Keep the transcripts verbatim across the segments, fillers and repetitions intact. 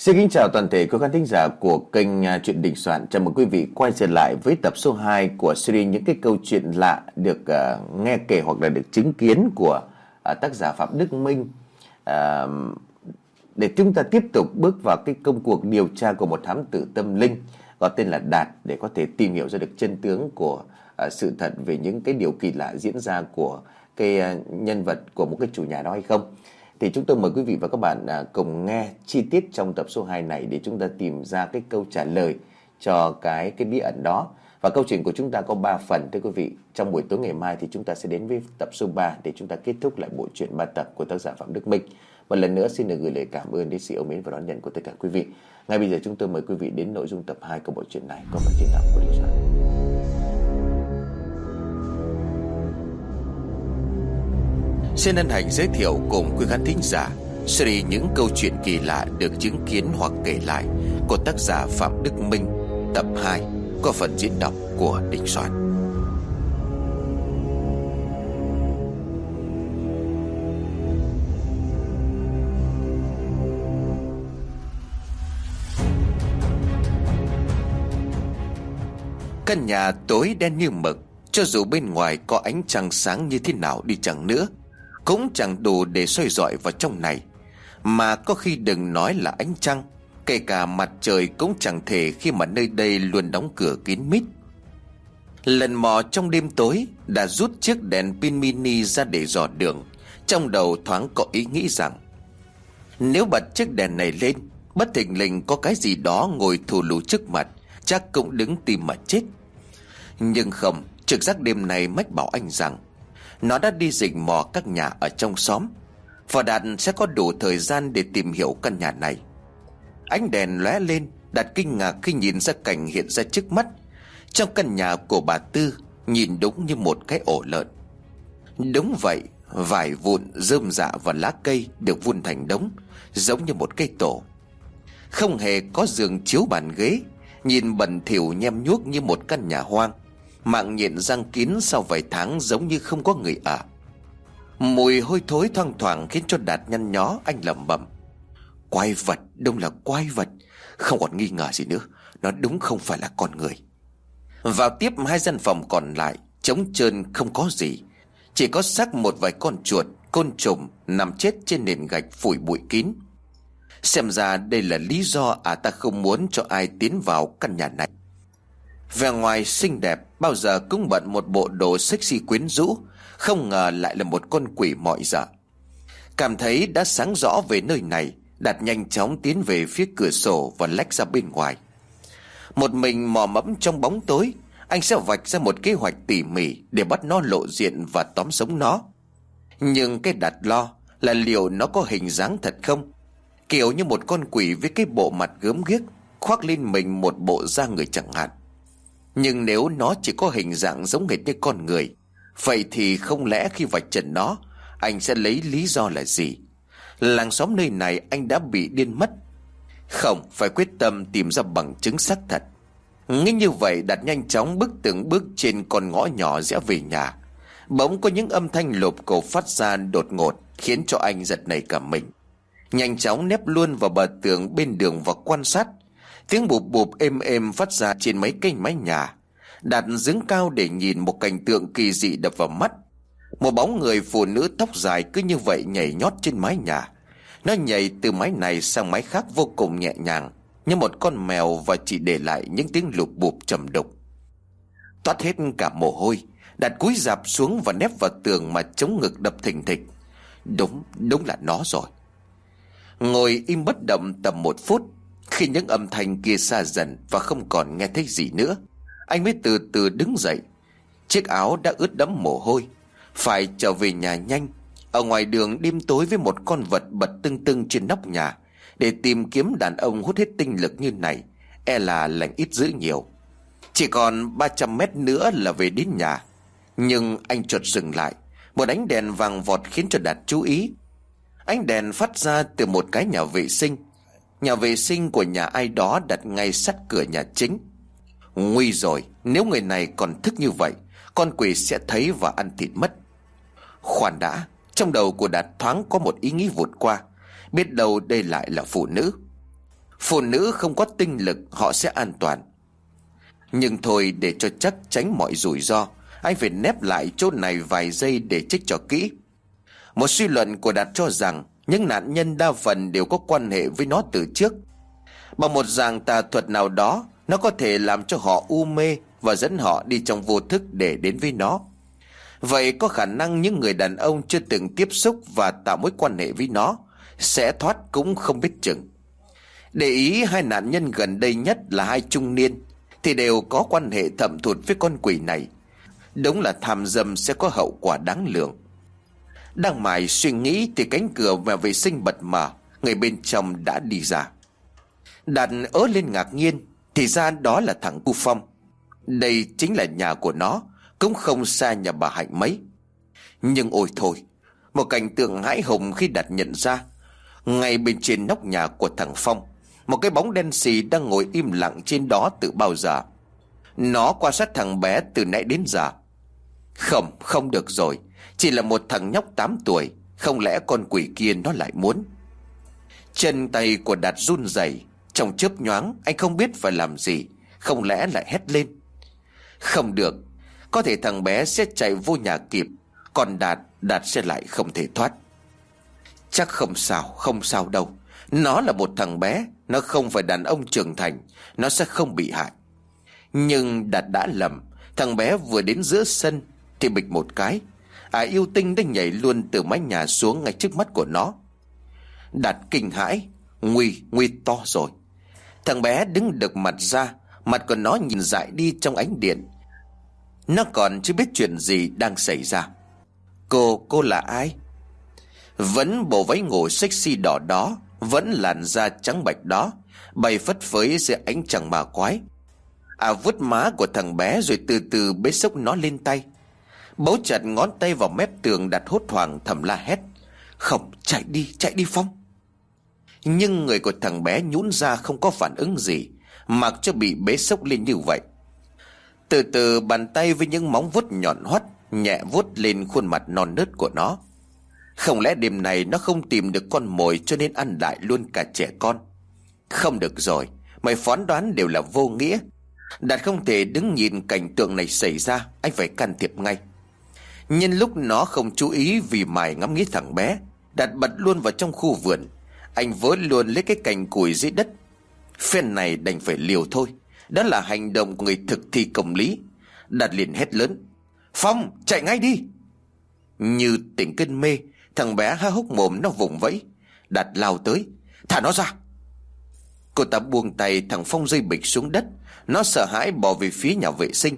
Xin kính chào toàn thể quý khán thính giả của kênh à, Chuyện Đình Soạn. Chào mừng quý vị quay trở lại với tập số hai của series những cái câu chuyện lạ được uh, nghe kể hoặc là được chứng kiến của uh, tác giả Phạm Đức Minh. Uh, để chúng ta tiếp tục bước vào cái công cuộc điều tra của một thám tử tâm linh có tên là Đạt, để có thể tìm hiểu ra được chân tướng của uh, sự thật về những cái điều kỳ lạ diễn ra của cái uh, nhân vật của một cái chủ nhà đó hay không. Thì chúng tôi mời quý vị và các bạn à, cùng nghe chi tiết trong tập số hai này để chúng ta tìm ra cái câu trả lời cho cái cái bí ẩn đó. Và câu chuyện của chúng ta có ba phần thưa quý vị. Trong buổi tối ngày mai thì chúng ta sẽ đến với tập số ba để chúng ta kết thúc lại bộ truyện ba tập của tác giả Phạm Đức Minh. Một lần nữa xin được gửi lời cảm ơn đến sự yêu mến và đón nhận của tất cả quý vị. Ngay bây giờ chúng tôi mời quý vị đến nội dung tập hai của bộ truyện này có phần diễn đọc của Đình Soạn. Xin hân hạnh giới thiệu cùng quý khán thính giả series những câu chuyện kỳ lạ được chứng kiến hoặc kể lại của tác giả Phạm Đức Minh, tập hai có phần diễn đọc của Đình Soạn. Căn nhà tối đen như mực, cho dù bên ngoài có ánh trăng sáng như thế nào đi chăng nữa cũng chẳng đủ để soi rọi vào trong này. Mà có khi đừng nói là ánh trăng, kể cả mặt trời cũng chẳng thể, khi mà nơi đây luôn đóng cửa kín mít. Lần mò trong đêm tối, đã rút chiếc đèn pin mini ra để dò đường. Trong đầu thoáng có ý nghĩ rằng nếu bật chiếc đèn này lên, bất thình lình có cái gì đó ngồi thù lù trước mặt, chắc cũng đứng tìm mà chết. Nhưng không, trực giác đêm này mách bảo anh rằng nó đã đi rình mò các nhà ở trong xóm, và Đạt sẽ có đủ thời gian để tìm hiểu căn nhà này. Ánh đèn lóe lên, Đạt kinh ngạc khi nhìn ra cảnh hiện ra trước mắt. Trong căn nhà của bà Tư nhìn đúng như một cái ổ lợn. Đúng vậy, vải vụn, rơm rạ và lá cây được vun thành đống, giống như một cây tổ. Không hề có giường chiếu bàn ghế, nhìn bẩn thỉu nhem nhuốc như một căn nhà hoang. Mạng nhện răng kín sau vài tháng giống như không có người ở. Mùi hôi thối thoang thoảng khiến cho Đạt nhăn nhó. Anh lẩm bẩm: quái vật, đúng là quái vật. Không còn nghi ngờ gì nữa, nó đúng không phải là con người. Vào tiếp hai gian phòng còn lại, trống trơn không có gì, chỉ có xác một vài con chuột, côn trùng nằm chết trên nền gạch phủi bụi kín. Xem ra đây là lý do à ta không muốn cho ai tiến vào căn nhà này. Vẻ ngoài xinh đẹp, bao giờ cũng bận một bộ đồ sexy quyến rũ, không ngờ lại là một con quỷ mọi dạ. Cảm thấy đã sáng rõ về nơi này, Đạt nhanh chóng tiến về phía cửa sổ và lách ra bên ngoài. Một mình mò mẫm trong bóng tối, anh sẽ vạch ra một kế hoạch tỉ mỉ để bắt nó lộ diện và tóm sống nó. Nhưng cái Đạt lo là liệu nó có hình dáng thật không, kiểu như một con quỷ với cái bộ mặt gớm ghiếc, khoác lên mình một bộ da người chẳng hạn. Nhưng nếu nó chỉ có hình dạng giống hệt như con người, vậy thì không lẽ khi vạch trần nó, anh sẽ lấy lý do là gì? Làng xóm nơi này anh đã bị điên mất. Không, phải quyết tâm tìm ra bằng chứng xác thật. Nghĩ như vậy, Đạt nhanh chóng bước từng bước trên con ngõ nhỏ rẽ về nhà. Bỗng có những âm thanh lộp cộp phát ra đột ngột, khiến cho anh giật nảy cả mình. Nhanh chóng nép luôn vào bờ tường bên đường và quan sát. Tiếng bụp bụp êm êm phát ra trên mấy cây mái nhà. Đạt đứng cao để nhìn một cảnh tượng kỳ dị đập vào mắt. Một bóng người phụ nữ tóc dài cứ như vậy nhảy nhót trên mái nhà. Nó nhảy từ mái này sang mái khác vô cùng nhẹ nhàng, như một con mèo, và chỉ để lại những tiếng lụp bụp trầm đục. Toát hết cả mồ hôi, Đạt cúi rạp xuống và nép vào tường mà chống ngực đập thình thịch. Đúng, đúng là nó rồi. Ngồi im bất động tầm một phút, khi những âm thanh kia xa dần và không còn nghe thấy gì nữa, anh mới từ từ đứng dậy. Chiếc áo đã ướt đẫm mồ hôi, phải trở về nhà nhanh. Ở ngoài đường đêm tối với một con vật bật tưng tưng trên nóc nhà, để tìm kiếm đàn ông hút hết tinh lực như này, e là lành ít dữ nhiều. Chỉ còn ba trăm mét nữa là về đến nhà. Nhưng anh chợt dừng lại. Một ánh đèn vàng vọt khiến cho Đạt chú ý. Ánh đèn phát ra từ một cái nhà vệ sinh. Nhà vệ sinh của nhà ai đó đặt ngay sát cửa nhà chính. Nguy rồi, nếu người này còn thức như vậy, con quỷ sẽ thấy và ăn thịt mất. Khoan đã, trong đầu của Đạt thoáng có một ý nghĩ vụt qua. Biết đâu đây lại là phụ nữ. Phụ nữ không có tinh lực họ sẽ an toàn. Nhưng thôi, để cho chắc tránh mọi rủi ro, anh phải nép lại chỗ này vài giây để check cho kỹ. Một suy luận của Đạt cho rằng những nạn nhân đa phần đều có quan hệ với nó từ trước. Bằng một dạng tà thuật nào đó, nó có thể làm cho họ u mê và dẫn họ đi trong vô thức để đến với nó. Vậy có khả năng những người đàn ông chưa từng tiếp xúc và tạo mối quan hệ với nó sẽ thoát cũng không biết chừng. Để ý hai nạn nhân gần đây nhất là hai trung niên thì đều có quan hệ thâm thụt với con quỷ này. Đúng là tham dâm sẽ có hậu quả đáng lường. Đang mải suy nghĩ thì cánh cửa nhà vệ sinh bật mở, người bên trong đã đi ra. Đạt ớ lên ngạc nhiên, thì ra đó là thằng Cu Phong. Đây chính là nhà của nó, cũng không xa nhà bà Hạnh mấy. Nhưng ôi thôi, một cảnh tượng hãi hùng khi Đạt nhận ra, ngay bên trên nóc nhà của thằng Phong, một cái bóng đen xì đang ngồi im lặng trên đó từ bao giờ. Nó quan sát thằng bé từ nãy đến giờ. Không, không được rồi, chỉ là một thằng nhóc tám tuổi, không lẽ con quỷ kia nó lại muốn. Chân tay của Đạt run rẩy, trong chớp nhoáng anh không biết phải làm gì, không lẽ lại hét lên. Không được, có thể thằng bé sẽ chạy vô nhà kịp, còn Đạt, Đạt sẽ lại không thể thoát. Chắc không sao, không sao đâu. Nó là một thằng bé, nó không phải đàn ông trưởng thành, nó sẽ không bị hại. Nhưng Đạt đã lầm. Thằng bé vừa đến giữa sân thì bịch một cái, à yêu tinh đã nhảy luôn từ mái nhà xuống ngay trước mắt của nó. Đạt kinh hãi, nguy, nguy to rồi. Thằng bé đứng đực mặt ra, mặt của nó nhìn dại đi trong ánh điện. Nó còn chưa biết chuyện gì đang xảy ra. Cô, cô là ai? Vẫn bộ váy ngủ sexy đỏ đó, vẫn làn da trắng bạch đó, bay phất phới dưới ánh trăng ma quái. À vuốt má của thằng bé rồi từ từ bế xốc nó lên tay. Bấu chặt ngón tay vào mép tường, Đặt hốt hoảng thầm la hét. Không, chạy đi, chạy đi Phong. Nhưng người của thằng bé nhũn ra không có phản ứng gì, mặc cho bị bế xốc lên như vậy. Từ từ bàn tay với những móng vuốt nhọn hoắt nhẹ vuốt lên khuôn mặt non nớt của nó. Không lẽ đêm này nó không tìm được con mồi cho nên ăn đại luôn cả trẻ con? Không được rồi, mày phán đoán đều là vô nghĩa. Đạt không thể đứng nhìn cảnh tượng này xảy ra, anh phải can thiệp ngay. Nhân lúc nó không chú ý vì mải ngắm nghĩ thằng bé, Đạt bật luôn vào trong khu vườn. Anh vớ luôn lấy cái cành củi dưới đất. Phen này đành phải liều thôi, đó là hành động của người thực thi công lý. Đạt liền hét lớn. Phong, chạy ngay đi. Như tỉnh cơn mê, thằng bé há hốc mồm nó vùng vẫy. Đạt lao tới. Thả nó ra. Cô ta buông tay, thằng Phong rơi bịch xuống đất. Nó sợ hãi bò về phía nhà vệ sinh.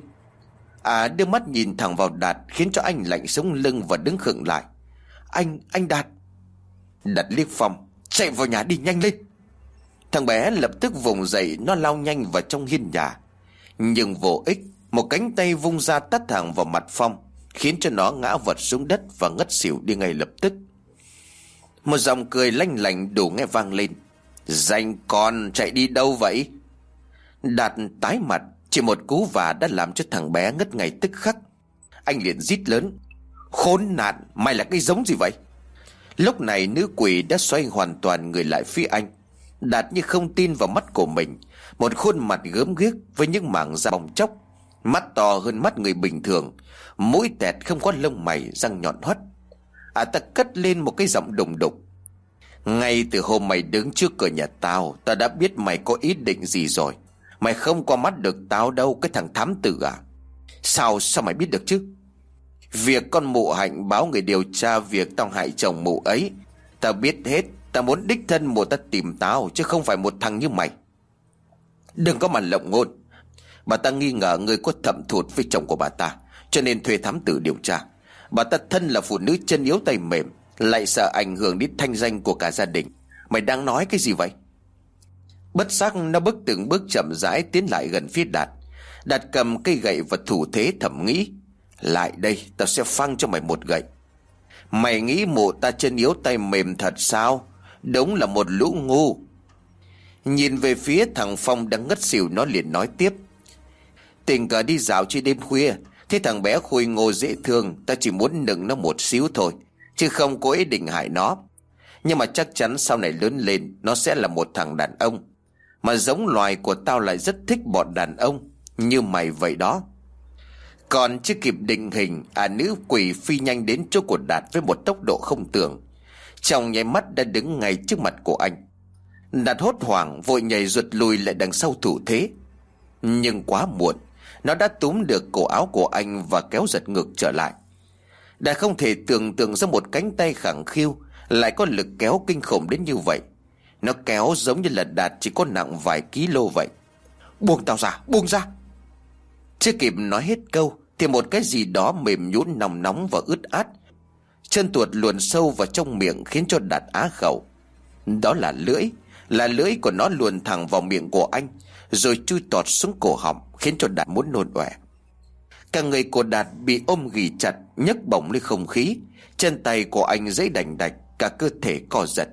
À đưa mắt nhìn thẳng vào Đạt khiến cho anh lạnh sống lưng và đứng khựng lại. Anh, anh Đạt. Đạt liếc Phong. Chạy vào nhà đi, nhanh lên. Thằng bé lập tức vùng dậy, nó lao nhanh vào trong hiên nhà. Nhưng vô ích, một cánh tay vung ra tát thẳng vào mặt Phong, khiến cho nó ngã vật xuống đất và ngất xỉu đi ngay lập tức. Một giọng cười lanh lảnh đủ nghe vang lên. Danh con, chạy đi đâu vậy? Đạt tái mặt, chỉ một cú vả đã làm cho thằng bé ngất ngay tức khắc. Anh liền rít lớn. Khốn nạn, mày là cái giống gì vậy? Lúc này nữ quỷ đã xoay hoàn toàn người lại phía anh. Đạt như không tin vào mắt của mình. Một khuôn mặt gớm ghiếc với những mảng da bong chóc, mắt to hơn mắt người bình thường, mũi tẹt không có lông mày, răng nhọn hoắt. À ta cất lên một cái giọng đùng đục. Ngay từ hôm mày đứng trước cửa nhà tao, ta đã biết mày có ý định gì rồi. Mày không qua mắt được tao đâu, cái thằng thám tử à? Sao, sao mày biết được chứ? Việc con mụ Hạnh báo người điều tra việc tao hại chồng mụ ấy, tao biết hết. Tao muốn đích thân mụ ta tìm tao, chứ không phải một thằng như mày. Đừng có mà lộng ngôn. Bà ta nghi ngờ ngươi có thâm thụt với chồng của bà ta, cho nên thuê thám tử điều tra. Bà ta thân là phụ nữ chân yếu tay mềm, lại sợ ảnh hưởng đến thanh danh của cả gia đình. Mày đang nói cái gì vậy? Bất giác nó bước từng bước chậm rãi tiến lại gần phía Đạt. Đạt cầm cây gậy và thủ thế thầm nghĩ. Lại đây, tao sẽ phăng cho mày một gậy. Mày nghĩ mụ ta chân yếu tay mềm thật sao? Đúng là một lũ ngu. Nhìn về phía thằng Phong đang ngất xỉu, nó liền nói tiếp. Tình cờ đi dạo trên đêm khuya, thế thằng bé khôi ngô dễ thương, ta chỉ muốn nựng nó một xíu thôi, chứ không có ý định hại nó. Nhưng mà chắc chắn sau này lớn lên nó sẽ là một thằng đàn ông. Mà giống loài của tao lại rất thích bọn đàn ông như mày vậy đó. Còn chưa kịp định hình, à nữ quỷ phi nhanh đến chỗ của Đạt với một tốc độ không tưởng. Trong nháy mắt đã đứng ngay trước mặt của anh. Đạt hốt hoảng vội nhảy giật lùi lại đằng sau thủ thế. Nhưng quá muộn, nó đã túm được cổ áo của anh và kéo giật ngược trở lại. Đạt không thể tưởng tượng ra một cánh tay khẳng khiu lại có lực kéo kinh khủng đến như vậy. Nó kéo giống như là Đạt chỉ có nặng vài ký lô vậy. Buông tao ra, buông ra. Chưa kịp nói hết câu thì một cái gì đó mềm nhũn nóng nóng và ướt át chân tuột luồn sâu vào trong miệng, khiến cho Đạt á khẩu. Đó là lưỡi. Là lưỡi của nó luồn thẳng vào miệng của anh, rồi chui tọt xuống cổ họng, khiến cho Đạt muốn nôn ọe. Cả người của Đạt bị ôm ghì chặt, nhấc bổng lên không khí. Chân tay của anh giãy đành đạch, cả cơ thể co giật.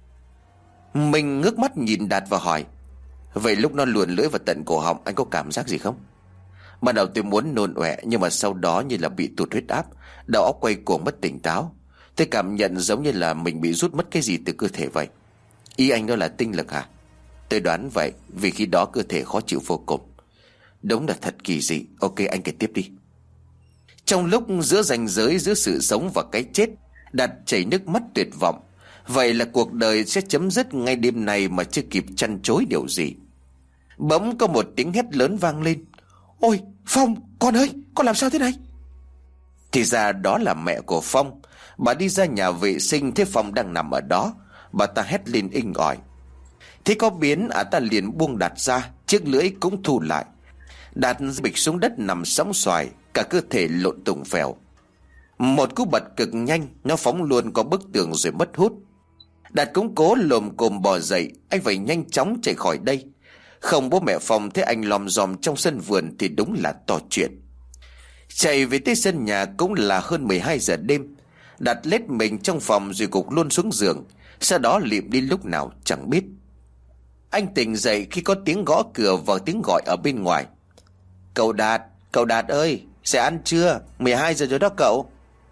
Mình ngước mắt nhìn Đạt và hỏi: vậy lúc nó luồn lưỡi vào tận cổ họng, anh có cảm giác gì không? Ban đầu tôi muốn nôn ọe, nhưng mà sau đó như là bị tụt huyết áp, đầu óc quay cuồng mất tỉnh táo. Tôi cảm nhận giống như là mình bị rút mất cái gì từ cơ thể vậy. Ý anh đó là tinh lực hả? Tôi đoán vậy, vì khi đó cơ thể khó chịu vô cùng. Đúng là thật kỳ dị. Ok, anh kể tiếp đi. Trong lúc giữa ranh giới giữa sự sống và cái chết, Đạt chảy nước mắt tuyệt vọng. Vậy là cuộc đời sẽ chấm dứt ngay đêm này mà chưa kịp chăn chối điều gì. Bỗng có một tiếng hét lớn vang lên: ôi Phong, con ơi, con làm sao thế này? Thì ra đó là mẹ của Phong. Bà đi ra nhà vệ sinh thấy Phong đang nằm ở đó. Bà ta hét lên inh ỏi. Thế có biến, à ta liền buông Đạt ra, chiếc lưỡi cũng thu lại. Đạt bịch xuống đất nằm sóng xoài, cả cơ thể lộn tùng phèo. Một cú bật cực nhanh, nó phóng luôn qua bức tường rồi mất hút. Đạt cũng cố lồm cồm bò dậy. Anh phải nhanh chóng chạy khỏi đây. Không bố mẹ Phong thấy anh lòm dòm trong sân vườn thì đúng là to chuyện. Chạy về tới sân nhà cũng là hơn mười hai giờ đêm. Đạt lết mình trong phòng rồi gục luôn xuống giường, sau đó lịm đi lúc nào chẳng biết. Anh tỉnh dậy khi có tiếng gõ cửa và tiếng gọi ở bên ngoài. Cậu Đạt, cậu Đạt ơi, sẽ ăn chưa? mười hai giờ rồi đó cậu.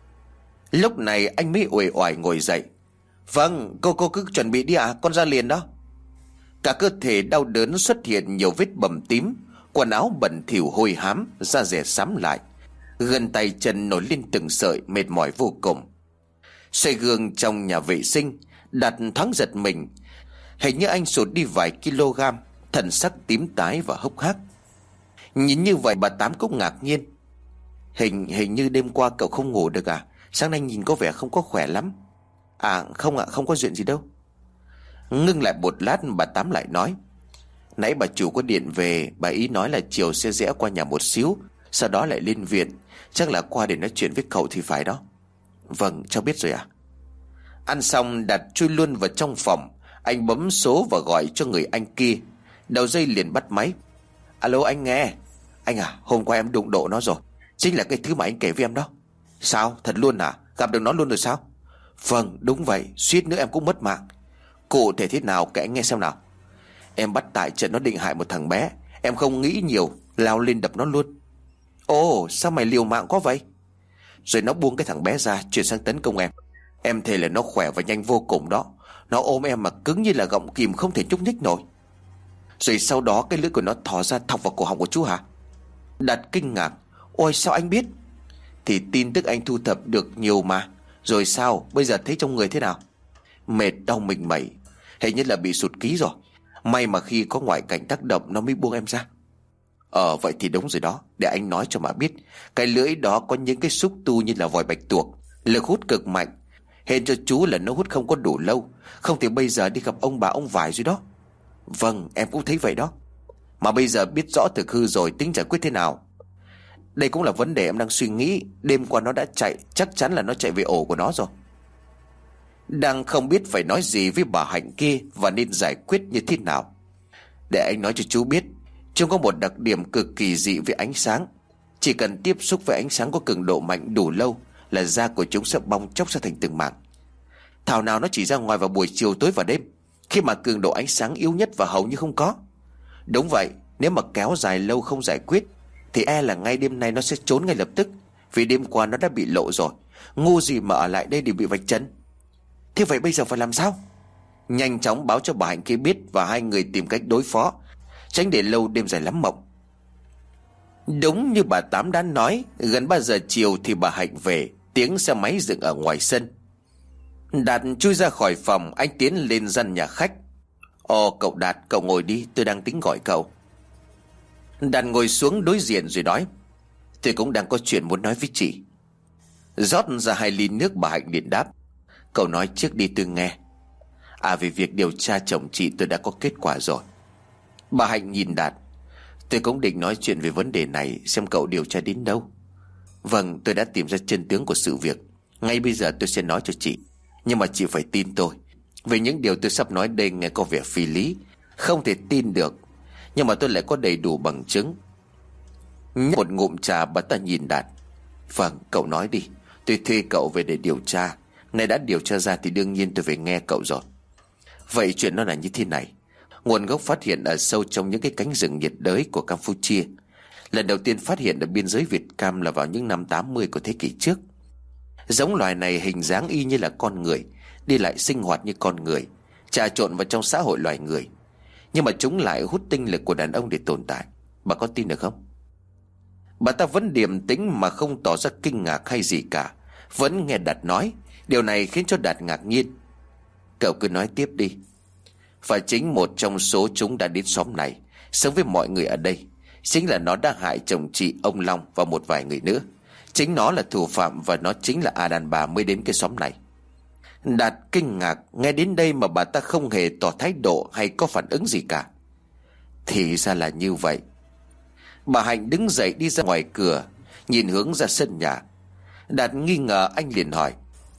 Lúc này anh mới uể oải ngồi dậy. Vâng, cô cô cứ chuẩn bị đi ạ, à, con ra liền đó. Cả cơ thể đau đớn xuất hiện nhiều vết bầm tím, quần áo bẩn thỉu hôi hám, da dẻ xám lại, gân tay chân nổi lên từng sợi, mệt mỏi vô cùng. Xoay gương trong nhà vệ sinh, Đạt thoáng giật mình. Hình như anh sụt đi vài kg, thần sắc tím tái và hốc hác. Nhìn như vậy bà Tám cũng ngạc nhiên. Hình hình như đêm qua cậu không ngủ được à? Sáng nay nhìn có vẻ không có khỏe lắm. À không ạ, à, không có chuyện gì đâu. Ngưng lại một lát, bà Tám lại nói: nãy bà chủ có điện về, bà ý nói là chiều sẽ rẽ qua nhà một xíu, sau đó lại lên viện. Chắc là qua để nói chuyện với cậu thì phải đó. Vâng, cháu biết rồi ạ. Ăn xong, Đạt chui luôn vào trong phòng. Anh bấm số và gọi cho người anh kia. Đầu dây liền bắt máy. Alo, anh nghe. Anh à, hôm qua em đụng độ nó rồi. Chính là cái thứ mà anh kể với em đó. Sao, thật luôn à? Gặp được nó luôn rồi sao? Vâng, đúng vậy, suýt nữa em cũng mất mạng. Cụ thể thế nào kể anh nghe xem nào. Em bắt tại trận nó định hại một thằng bé. Em không nghĩ nhiều, lao lên đập nó luôn. Ồ, sao mày liều mạng quá vậy? Rồi nó buông cái thằng bé ra, chuyển sang tấn công em. Em thề là nó khỏe và nhanh vô cùng đó. Nó ôm em mà cứng như là gọng kìm, không thể nhúc nhích nổi. Rồi sau đó cái lưỡi của nó thò ra thọc vào cổ họng của chú hả? Đạt kinh ngạc. Ôi sao anh biết? Thì tin tức anh thu thập được nhiều mà. Rồi sao, bây giờ thấy trong người thế nào? Mệt đau mình mẩy, hình như là bị sụt ký rồi. May mà khi có ngoại cảnh tác động nó mới buông em ra. Ờ vậy thì đúng rồi đó. Để anh nói cho mà biết. Cái lưỡi đó có những cái xúc tu như là vòi bạch tuộc, lực hút cực mạnh. Hên cho chú là nó hút không có đủ lâu, không thì bây giờ đi gặp ông bà ông vải rồi đó. Vâng, em cũng thấy vậy đó. Mà bây giờ biết rõ thực hư rồi, tính giải quyết thế nào? Đây cũng là vấn đề em đang suy nghĩ. Đêm qua nó đã chạy, chắc chắn là nó chạy về ổ của nó rồi. Đang không biết phải nói gì với bà Hạnh kia và nên giải quyết như thế nào. Để anh nói cho chú biết. Chúng có một đặc điểm cực kỳ dị với ánh sáng. Chỉ cần tiếp xúc với ánh sáng có cường độ mạnh đủ lâu là da của chúng sẽ bong chóc ra thành từng mảng. Thảo nào nó chỉ ra ngoài vào buổi chiều tối và đêm, khi mà cường độ ánh sáng yếu nhất và hầu như không có. Đúng vậy, nếu mà kéo dài lâu không giải quyết thì e là ngay đêm nay nó sẽ trốn ngay lập tức. Vì đêm qua nó đã bị lộ rồi. Ngu gì mà ở lại đây để bị vạch trần. Thế vậy bây giờ phải làm sao? Nhanh chóng báo cho bà Hạnh kia biết, và hai người tìm cách đối phó, tránh để lâu đêm dài lắm mộng. Đúng như bà Tám đã nói, gần ba giờ chiều thì bà Hạnh về. Tiếng xe máy dừng ở ngoài sân. Đạt chui ra khỏi phòng, anh tiến lên gian nhà khách. Ồ cậu Đạt, cậu ngồi đi, tôi đang tính gọi cậu. Đạt ngồi xuống đối diện rồi nói: Tôi cũng đang có chuyện muốn nói với chị. Rót ra hai ly nước, bà Hạnh liền đáp: Cậu nói trước đi tôi nghe. À, về việc điều tra chồng chị tôi đã có kết quả rồi. Bà Hạnh nhìn Đạt: Tôi cũng định nói chuyện về vấn đề này, xem cậu điều tra đến đâu. Vâng, tôi đã tìm ra chân tướng của sự việc. Ngay bây giờ tôi sẽ nói cho chị, nhưng mà chị phải tin tôi. Vì những điều tôi sắp nói đây nghe có vẻ phi lý, không thể tin được, nhưng mà tôi lại có đầy đủ bằng chứng. Nhấp một ngụm trà, bà ta nhìn Đạt: Vâng, cậu nói đi. Tôi thuê cậu về để điều tra. Này đã điều tra ra thì đương nhiên tôi phải nghe cậu rồi. Vậy chuyện nó là như thế này. Nguồn gốc phát hiện ở sâu trong những cái cánh rừng nhiệt đới của Campuchia. Lần đầu tiên phát hiện ở biên giới Việt Cam là vào những năm tám mươi của thế kỷ trước. Giống loài này hình dáng y như là con người, đi lại sinh hoạt như con người, trà trộn vào trong xã hội loài người. Nhưng mà chúng lại hút tinh lực của đàn ông để tồn tại. Bà có tin được không? Bà ta vẫn điềm tĩnh mà không tỏ ra kinh ngạc hay gì cả, vẫn nghe Đạt nói. Điều này khiến cho Đạt ngạc nhiên. Cậu cứ nói tiếp đi. Và chính một trong số chúng đã đến xóm này, sống với mọi người ở đây. Chính là nó đã hại chồng chị, ông Long và một vài người nữa. Chính nó là thủ phạm, và nó chính là à đàn bà mới đến cái xóm này. Đạt kinh ngạc, nghe đến đây mà bà ta không hề tỏ thái độ hay có phản ứng gì cả. Thì ra là như vậy. Bà Hạnh đứng dậy đi ra ngoài cửa, nhìn hướng ra sân nhà. Đạt nghi ngờ, anh liền hỏi: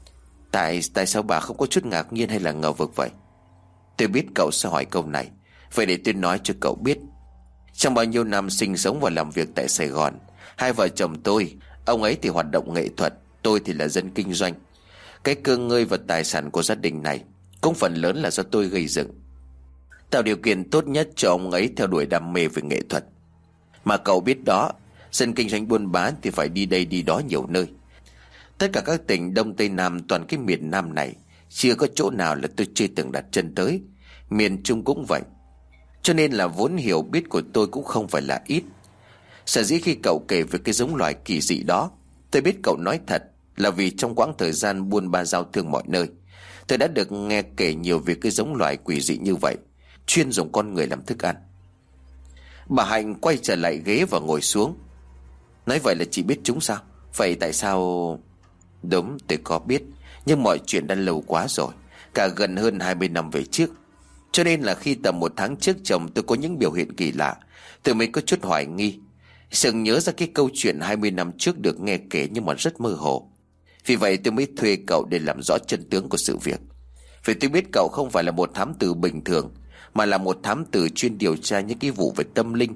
Tại tại sao bà không có chút ngạc nhiên hay là ngờ vực vậy? Tôi biết cậu sẽ hỏi câu này, vậy để tôi nói cho cậu biết. Trong bao nhiêu năm sinh sống và làm việc tại Sài Gòn, hai vợ chồng tôi, ông ấy thì hoạt động nghệ thuật, tôi thì là dân kinh doanh. Cái cơ ngơi và tài sản của gia đình này cũng phần lớn là do tôi gây dựng, tạo điều kiện tốt nhất cho ông ấy theo đuổi đam mê về nghệ thuật. Mà cậu biết đó, dân kinh doanh buôn bán thì phải đi đây đi đó nhiều nơi. Tất cả các tỉnh Đông Tây Nam, toàn cái miền Nam này, chưa có chỗ nào là tôi chưa từng đặt chân tới. Miền Trung cũng vậy. Cho nên là vốn hiểu biết của tôi cũng không phải là ít. Sở dĩ khi cậu kể về cái giống loài kỳ dị đó, tôi biết cậu nói thật là vì trong quãng thời gian buôn ba giao thương mọi nơi, tôi đã được nghe kể nhiều về cái giống loài quỷ dị như vậy, chuyên dùng con người làm thức ăn. Bà Hạnh quay trở lại ghế và ngồi xuống. Nói vậy là chị biết chúng sao? Vậy tại sao... Đúng, tôi có biết, nhưng mọi chuyện đã lâu quá rồi, cả gần hơn hai mươi năm về trước. Cho nên là khi tầm một tháng trước chồng tôi có những biểu hiện kỳ lạ, tôi mới có chút hoài nghi. Sừng nhớ ra cái câu chuyện hai mươi năm trước được nghe kể nhưng mà rất mơ hồ. Vì vậy tôi mới thuê cậu để làm rõ chân tướng của sự việc. Vì tôi biết cậu không phải là một thám tử bình thường, mà là một thám tử chuyên điều tra những cái vụ về tâm linh.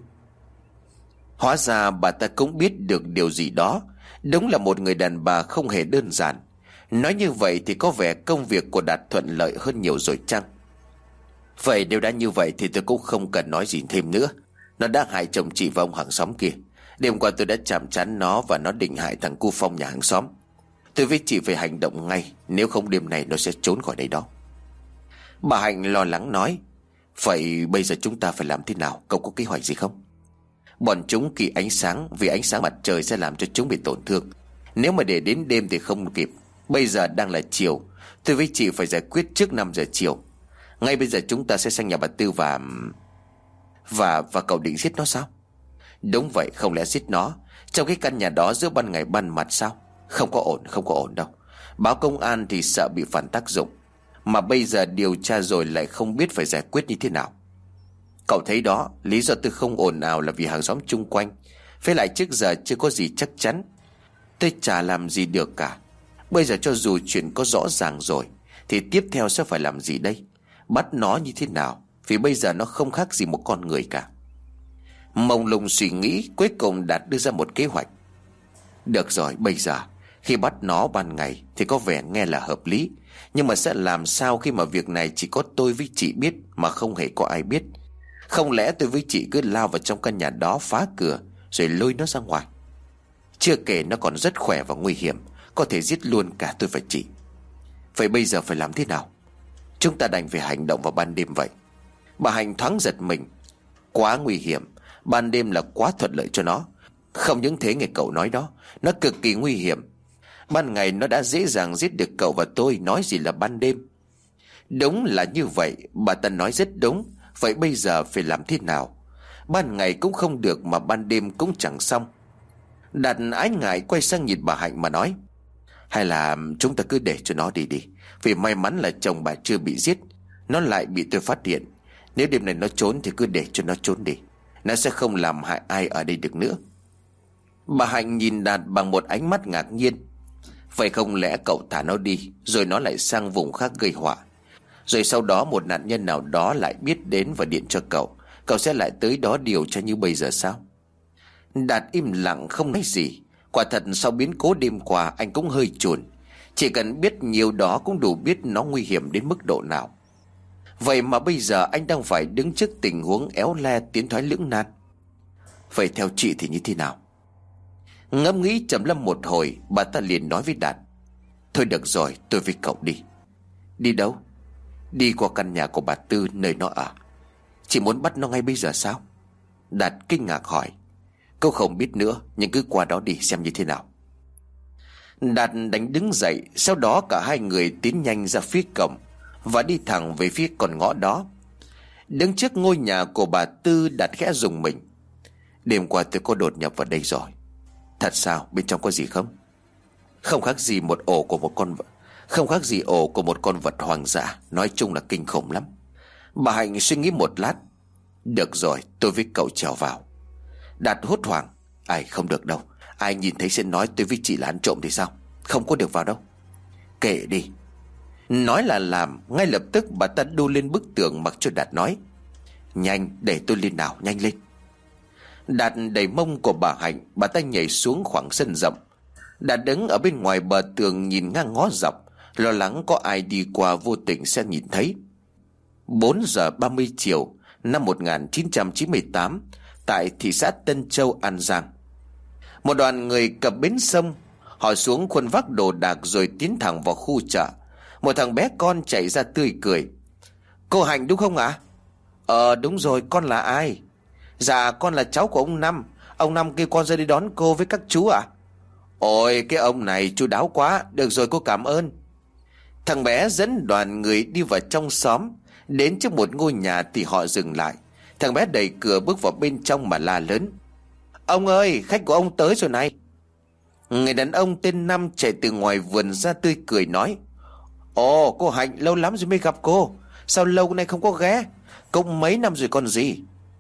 Hóa ra bà ta cũng biết được điều gì đó. Đúng là một người đàn bà không hề đơn giản. Nói như vậy thì có vẻ công việc của Đạt thuận lợi hơn nhiều rồi chăng? Vậy nếu đã như vậy thì tôi cũng không cần nói gì thêm nữa. Nó đã hại chồng chị và ông hàng xóm kia. Đêm qua tôi đã chạm trán nó, và nó định hại thằng cu Phong nhà hàng xóm. Tôi với chị phải hành động ngay, nếu không đêm này nó sẽ trốn khỏi đây đó. Bà Hạnh lo lắng nói: Vậy bây giờ chúng ta phải làm thế nào? Cậu có kế hoạch gì không? Bọn chúng kỳ ánh sáng, vì ánh sáng mặt trời sẽ làm cho chúng bị tổn thương. Nếu mà để đến đêm thì không kịp. Bây giờ đang là chiều, tôi với chị phải giải quyết trước năm giờ chiều. Ngay bây giờ chúng ta sẽ sang nhà bà Tư và... Và và cậu định giết nó sao? Đúng vậy, không lẽ giết nó trong cái căn nhà đó giữa ban ngày ban mặt sao? Không có ổn, không có ổn đâu. Báo công an thì sợ bị phản tác dụng, mà bây giờ điều tra rồi lại không biết phải giải quyết như thế nào. Cậu thấy đó, lý do tôi không ồn ào là vì hàng xóm chung quanh. Với lại trước giờ chưa có gì chắc chắn, tôi chả làm gì được cả. Bây giờ cho dù chuyện có rõ ràng rồi thì tiếp theo sẽ phải làm gì đây? Bắt nó như thế nào? Vì bây giờ nó không khác gì một con người cả. Mông lung suy nghĩ, cuối cùng Đạt đưa ra một kế hoạch. Được rồi, bây giờ khi bắt nó ban ngày thì có vẻ nghe là hợp lý. Nhưng mà sẽ làm sao khi mà việc này chỉ có tôi với chị biết, mà không hề có ai biết? Không lẽ tôi với chị cứ lao vào trong căn nhà đó, phá cửa rồi lôi nó ra ngoài? Chưa kể nó còn rất khỏe và nguy hiểm, có thể giết luôn cả tôi và chị. Vậy bây giờ phải làm thế nào? Chúng ta đành phải hành động vào ban đêm vậy. Bà Hạnh thoáng giật mình. Quá nguy hiểm. Ban đêm là quá thuận lợi cho nó. Không những thế, nghe cậu nói đó, nó cực kỳ nguy hiểm. Ban ngày nó đã dễ dàng giết được cậu và tôi, nói gì là ban đêm. Đúng là như vậy, bà ta nói rất đúng. Vậy bây giờ phải làm thế nào? Ban ngày cũng không được mà ban đêm cũng chẳng xong. Đạt ái ngại quay sang nhìn bà Hạnh mà nói: hay là chúng ta cứ để cho nó đi đi. Vì may mắn là chồng bà chưa bị giết, nó lại bị tôi phát hiện. Nếu đêm này nó trốn thì cứ để cho nó trốn đi. Nó sẽ không làm hại ai ở đây được nữa. Bà Hạnh nhìn Đạt bằng một ánh mắt ngạc nhiên. Vậy không lẽ cậu thả nó đi rồi nó lại sang vùng khác gây họa, rồi sau đó một nạn nhân nào đó lại biết đến và điện cho cậu, cậu sẽ lại tới đó điều tra như bây giờ sao? Đạt im lặng không nói gì. Quả thật sau biến cố đêm qua anh cũng hơi chồn. Chỉ cần biết nhiều đó cũng đủ biết nó nguy hiểm đến mức độ nào. Vậy mà bây giờ anh đang phải đứng trước tình huống éo le tiến thoái lưỡng nan. Vậy theo chị thì như thế nào? Ngẫm nghĩ trầm lặng một hồi, bà ta liền nói với Đạt: thôi được rồi, tôi với cậu đi. Đi đâu? Đi qua căn nhà của bà Tư nơi nó ở. Chị muốn bắt nó ngay bây giờ sao? Đạt kinh ngạc hỏi. Cậu không biết nữa, nhưng cứ qua đó đi xem như thế nào. Đạt đánh đứng dậy. Sau đó cả hai người tiến nhanh ra phía cổng và đi thẳng về phía con ngõ đó. Đứng trước ngôi nhà của bà Tư, Đạt khẽ rùng mình. Đêm qua tôi có đột nhập vào đây rồi. Thật sao? Bên trong có gì không? Không khác gì một ổ của một con vật Không khác gì ổ của một con vật hoang dã. Nói chung là kinh khủng lắm. Bà Hạnh suy nghĩ một lát. Được rồi, tôi với cậu trèo vào. Đạt hốt hoảng. Ai, không được đâu. Ai nhìn thấy sẽ nói tôi với chị là ăn trộm thì sao? Không có được vào đâu. Kệ đi. Nói là làm. Ngay lập tức bà ta đu lên bức tường mặc cho Đạt nói: nhanh, để tôi lên nào, nhanh lên. Đạt đẩy mông của bà Hạnh. Bà ta nhảy xuống khoảng sân rộng. Đạt đứng ở bên ngoài bờ tường nhìn ngang ngó dọc, lo lắng có ai đi qua vô tình sẽ nhìn thấy. Bốn giờ ba mươi chiều năm một nghìn chín trăm chín mươi tám, tại thị xã Tân Châu, An Giang, một đoàn người cập bến sông. Họ xuống khuân vác đồ đạc rồi tiến thẳng vào khu chợ. Một thằng bé con chạy ra tươi cười: cô Hạnh đúng không ạ? À? Ờ đúng rồi, con là ai? Dạ con là cháu của ông Năm. Ông Năm kêu con ra đi đón cô với các chú ạ. À? Ôi cái ông này chu đáo quá. Được rồi, cô cảm ơn. Thằng bé dẫn đoàn người đi vào trong xóm. Đến trước một ngôi nhà thì họ dừng lại. Thằng bé đẩy cửa bước vào bên trong mà la lớn: ông ơi, khách của ông tới rồi này. Người đàn ông tên Năm chạy từ ngoài vườn ra tươi cười nói: ồ cô Hạnh, lâu lắm rồi mới gặp cô. Sao lâu nay không có ghé? Cũng mấy năm rồi còn gì.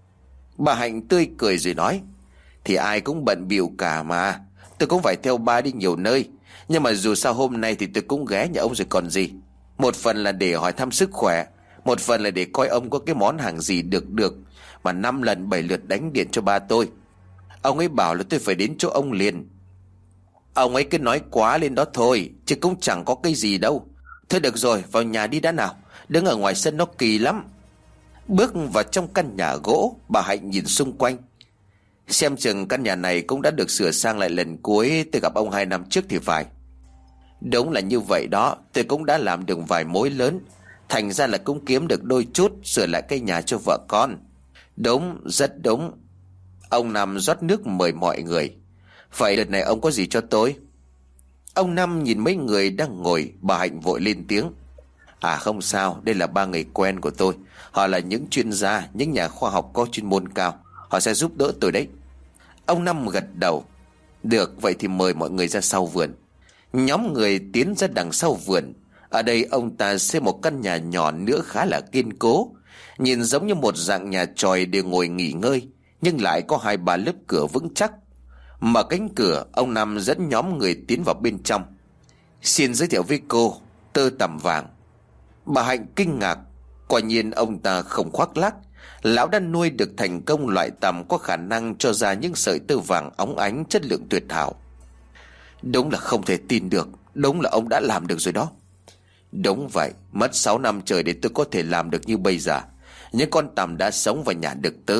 Bà Hạnh tươi cười rồi nói: thì ai cũng bận bịu cả mà. Tôi cũng phải theo ba đi nhiều nơi. Nhưng mà dù sao hôm nay thì tôi cũng ghé nhà ông rồi còn gì. Một phần là để hỏi thăm sức khỏe, một phần là để coi ông có cái món hàng gì được được mà năm lần bảy lượt đánh điện cho ba tôi. Ông ấy bảo là tôi phải đến chỗ ông liền. Ông ấy cứ nói quá lên đó thôi, chứ cũng chẳng có cái gì đâu. Thôi được rồi, vào nhà đi đã nào. Đứng ở ngoài sân nó kỳ lắm. Bước vào trong căn nhà gỗ, bà Hạnh nhìn xung quanh. Xem chừng căn nhà này cũng đã được sửa sang lại lần cuối tôi gặp ông hai năm trước thì phải. Đúng là như vậy đó. Tôi cũng đã làm được vài mối lớn, thành ra là cũng kiếm được đôi chút, sửa lại cái nhà cho vợ con. Đúng, rất đúng. Ông Năm rót nước mời mọi người. Vậy đợt này ông có gì cho tôi? Ông Năm nhìn mấy người đang ngồi. Bà Hạnh vội lên tiếng: à không sao, đây là ba người quen của tôi. Họ là những chuyên gia, những nhà khoa học có chuyên môn cao. Họ sẽ giúp đỡ tôi đấy. Ông Năm gật đầu. Được, vậy thì mời mọi người ra sau vườn. Nhóm người tiến ra đằng sau vườn. Ở đây ông ta xây một căn nhà nhỏ nữa khá là kiên cố, nhìn giống như một dạng nhà chòi để ngồi nghỉ ngơi, nhưng lại có hai ba lớp cửa vững chắc. Mở cánh cửa, ông Năm dẫn nhóm người tiến vào bên trong. Xin giới thiệu với cô, Tơ Tằm Vàng. Bà Hạnh kinh ngạc. Quả nhiên ông ta không khoác lác. Lão đã nuôi được thành công loại tằm có khả năng cho ra những sợi tơ vàng óng ánh chất lượng tuyệt hảo. Đúng là không thể tin được. Đúng là ông đã làm được rồi đó. Đúng vậy, mất sáu năm trời để tôi có thể làm được như bây giờ. Những con tằm đã sống và nhả được tơ.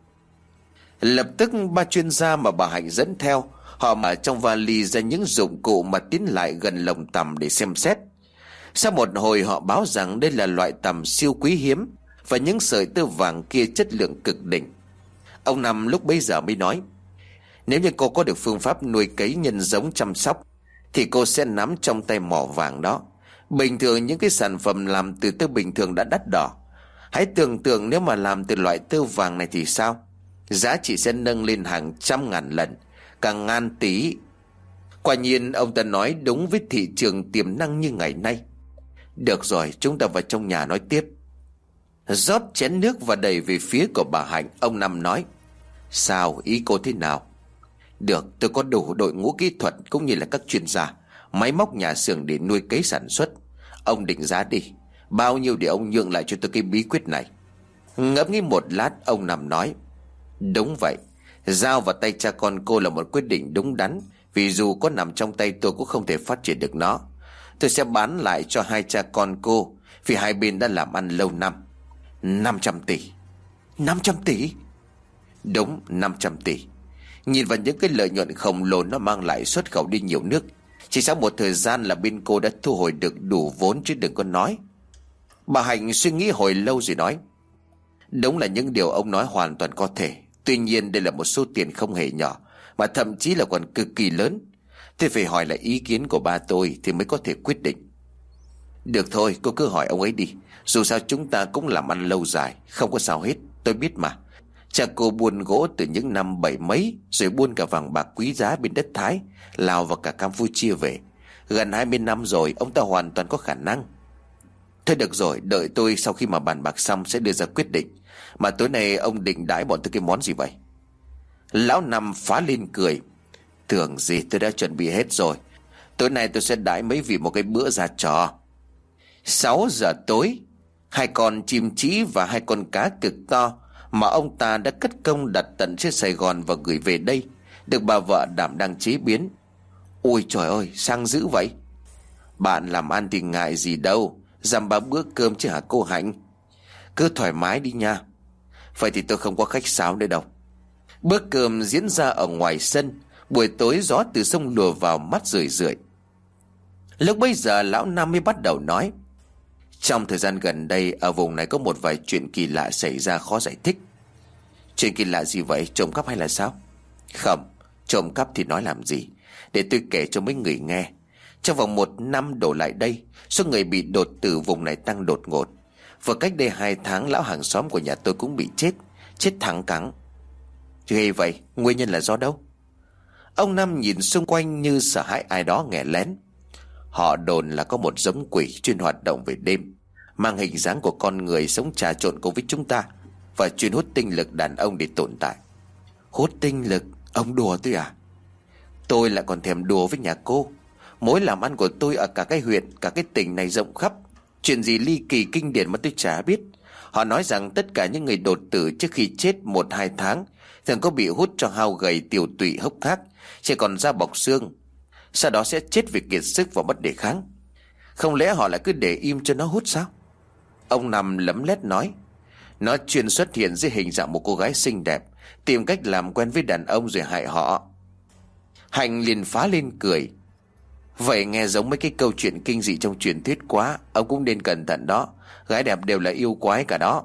Lập tức ba chuyên gia mà bà Hạnh dẫn theo, họ mở trong vali ra những dụng cụ mà tiến lại gần lồng tằm để xem xét. Sau một hồi họ báo rằng đây là loại tằm siêu quý hiếm, và những sợi tơ vàng kia chất lượng cực đỉnh. Ông Năm lúc bấy giờ mới nói: nếu như cô có được phương pháp nuôi cấy nhân giống chăm sóc, thì cô sẽ nắm trong tay mỏ vàng đó. Bình thường những cái sản phẩm làm từ tơ bình thường đã đắt đỏ, hãy tưởng tượng nếu mà làm từ loại tơ vàng này thì sao? Giá trị sẽ nâng lên hàng trăm ngàn lần, cả ngàn tỷ. Quả nhiên ông ta nói đúng với thị trường tiềm năng như ngày nay. Được rồi, chúng ta vào trong nhà nói tiếp. Rót chén nước và đẩy về phía của bà Hạnh, ông Năm nói: sao, ý cô thế nào? Được, tôi có đủ đội ngũ kỹ thuật cũng như là các chuyên gia, máy móc nhà xưởng để nuôi cấy sản xuất. Ông định giá đi, bao nhiêu để ông nhượng lại cho tôi cái bí quyết này? Ngẫm nghĩ một lát, ông Năm nói: đúng vậy, giao vào tay cha con cô là một quyết định đúng đắn, vì dù có nằm trong tay tôi cũng không thể phát triển được nó. Tôi sẽ bán lại cho hai cha con cô, vì hai bên đã làm ăn lâu năm. Năm trăm tỷ. Năm trăm tỷ? Đúng, năm trăm tỷ. Nhìn vào những cái lợi nhuận khổng lồ nó mang lại xuất khẩu đi nhiều nước, chỉ sau một thời gian là bên cô đã thu hồi được đủ vốn chứ đừng có nói. Bà Hạnh suy nghĩ hồi lâu rồi nói: đúng là những điều ông nói hoàn toàn có thể. Tuy nhiên đây là một số tiền không hề nhỏ, mà thậm chí là còn cực kỳ lớn. Thế phải hỏi lại ý kiến của ba tôi thì mới có thể quyết định. Được thôi, cô cứ hỏi ông ấy đi. Dù sao chúng ta cũng làm ăn lâu dài, không có sao hết, tôi biết mà. Cha cô buôn gỗ từ những năm bảy mấy, rồi buôn cả vàng bạc quý giá bên đất Thái, Lào và cả Campuchia về. Gần hai mươi năm rồi, ông ta hoàn toàn có khả năng. Thôi được rồi, đợi tôi sau khi mà bàn bạc xong sẽ đưa ra quyết định. Mà tối nay ông định đãi bọn tôi cái món gì vậy? Lão Năm phá lên cười: tưởng gì, tôi đã chuẩn bị hết rồi. Tối nay tôi sẽ đãi mấy vị một cái bữa ra trò. Sáu giờ tối, hai con chim trí và hai con cá cực to mà ông ta đã cất công đặt tận trên Sài Gòn và gửi về đây, được bà vợ đảm đang chế biến. Ôi trời ơi, sang dữ vậy. Bạn làm ăn thì ngại gì đâu, dăm ba bữa cơm chứ hả cô Hạnh? Cứ thoải mái đi nha. Vậy thì tôi không có khách sáo nữa đâu. Bữa cơm diễn ra ở ngoài sân. Buổi tối gió từ sông lùa vào mắt rười rượi. Lúc bấy giờ lão Năm mới bắt đầu nói: trong thời gian gần đây ở vùng này có một vài chuyện kỳ lạ xảy ra khó giải thích. Chuyện kỳ lạ gì vậy? Trộm cắp hay là sao? Không, trộm cắp thì nói làm gì. Để tôi kể cho mấy người nghe. Trong vòng một năm đổ lại đây, số người bị đột tử vùng này tăng đột ngột. Vừa cách đây hai tháng, lão hàng xóm của nhà tôi cũng bị chết. Chết thẳng cẳng. Ghê vậy, nguyên nhân là do đâu? Ông Năm nhìn xung quanh như sợ hãi ai đó nghe lén. Họ đồn là có một giống quỷ chuyên hoạt động về đêm, mang hình dáng của con người, sống trà trộn cùng với chúng ta, và chuyên hút tinh lực đàn ông để tồn tại. Hút tinh lực? Ông đùa tôi à? Tôi lại còn thèm đùa với nhà cô. Mối làm ăn của tôi ở cả cái huyện, cả cái tỉnh này rộng khắp. Chuyện gì ly kỳ kinh điển mà tôi chả biết. Họ nói rằng tất cả những người đột tử trước khi chết một hai tháng thường có bị hút cho hao gầy, tiểu tụy, hốc hác, chỉ còn da bọc xương. Sau đó sẽ chết vì kiệt sức và mất đề kháng. Không lẽ họ lại cứ để im cho nó hút sao? Ông Năm lấm lét nói. Nó chuyên xuất hiện dưới hình dạng một cô gái xinh đẹp, tìm cách làm quen với đàn ông rồi hại họ. Hạnh liền phá lên cười. Vậy nghe giống mấy cái câu chuyện kinh dị trong truyền thuyết quá. Ông cũng nên cẩn thận đó. Gái đẹp đều là yêu quái cả đó.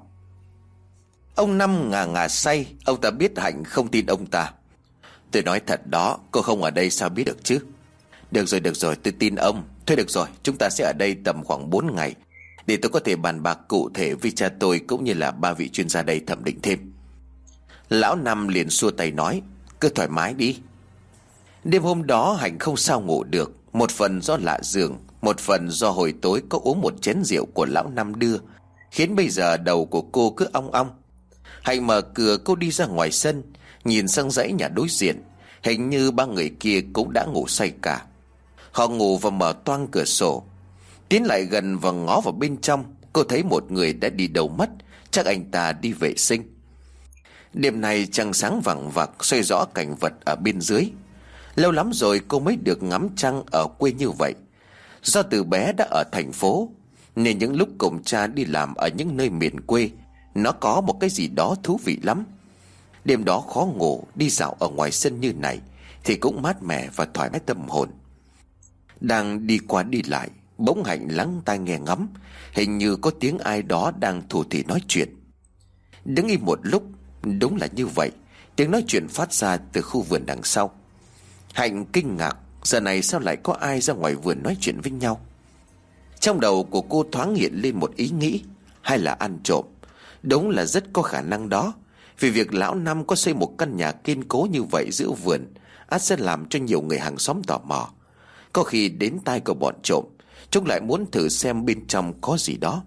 Ông Năm ngà ngà say. Ông ta biết Hạnh không tin ông ta. Tôi nói thật đó, cô không ở đây sao biết được chứ? Được rồi, được rồi, tôi tin ông. Thôi được rồi, chúng ta sẽ ở đây tầm khoảng bốn ngày, để tôi có thể bàn bạc cụ thể với cha tôi cũng như là ba vị chuyên gia đây thẩm định thêm. Lão Năm liền xua tay nói: cứ thoải mái đi. Đêm hôm đó Hạnh không sao ngủ được. Một phần do lạ giường, một phần do hồi tối có uống một chén rượu của lão Năm đưa, khiến bây giờ đầu của cô cứ ong ong. Hạnh mở cửa, cô đi ra ngoài sân, nhìn sang dãy nhà đối diện. Hình như ba người kia cũng đã ngủ say cả. Họ ngủ và mở toang cửa sổ. Tiến lại gần và ngó vào bên trong, cô thấy một người đã đi đâu mất. Chắc anh ta đi vệ sinh. Đêm nay trăng sáng vằng vặc soi rõ cảnh vật ở bên dưới. Lâu lắm rồi cô mới được ngắm trăng ở quê như vậy. Do từ bé đã ở thành phố, nên những lúc cùng cha đi làm ở những nơi miền quê, nó có một cái gì đó thú vị lắm. Đêm đó khó ngủ, đi dạo ở ngoài sân như này thì cũng mát mẻ và thoải mái tâm hồn. Đang đi qua đi lại, Bỗng Hạnh lắng tai nghe ngắm, hình như có tiếng ai đó đang thủ thỉ nói chuyện. Đứng im một lúc, đúng là như vậy, tiếng nói chuyện phát ra từ khu vườn đằng sau. Hạnh kinh ngạc, giờ này sao lại có ai ra ngoài vườn nói chuyện với nhau? Trong đầu của cô thoáng hiện lên một ý nghĩ, hay là ăn trộm? Đúng là rất có khả năng đó, vì việc lão Năm có xây một căn nhà kiên cố như vậy giữa vườn ắt sẽ làm cho nhiều người hàng xóm tò mò. Có khi đến tai của bọn trộm, chúng lại muốn thử xem bên trong có gì đó.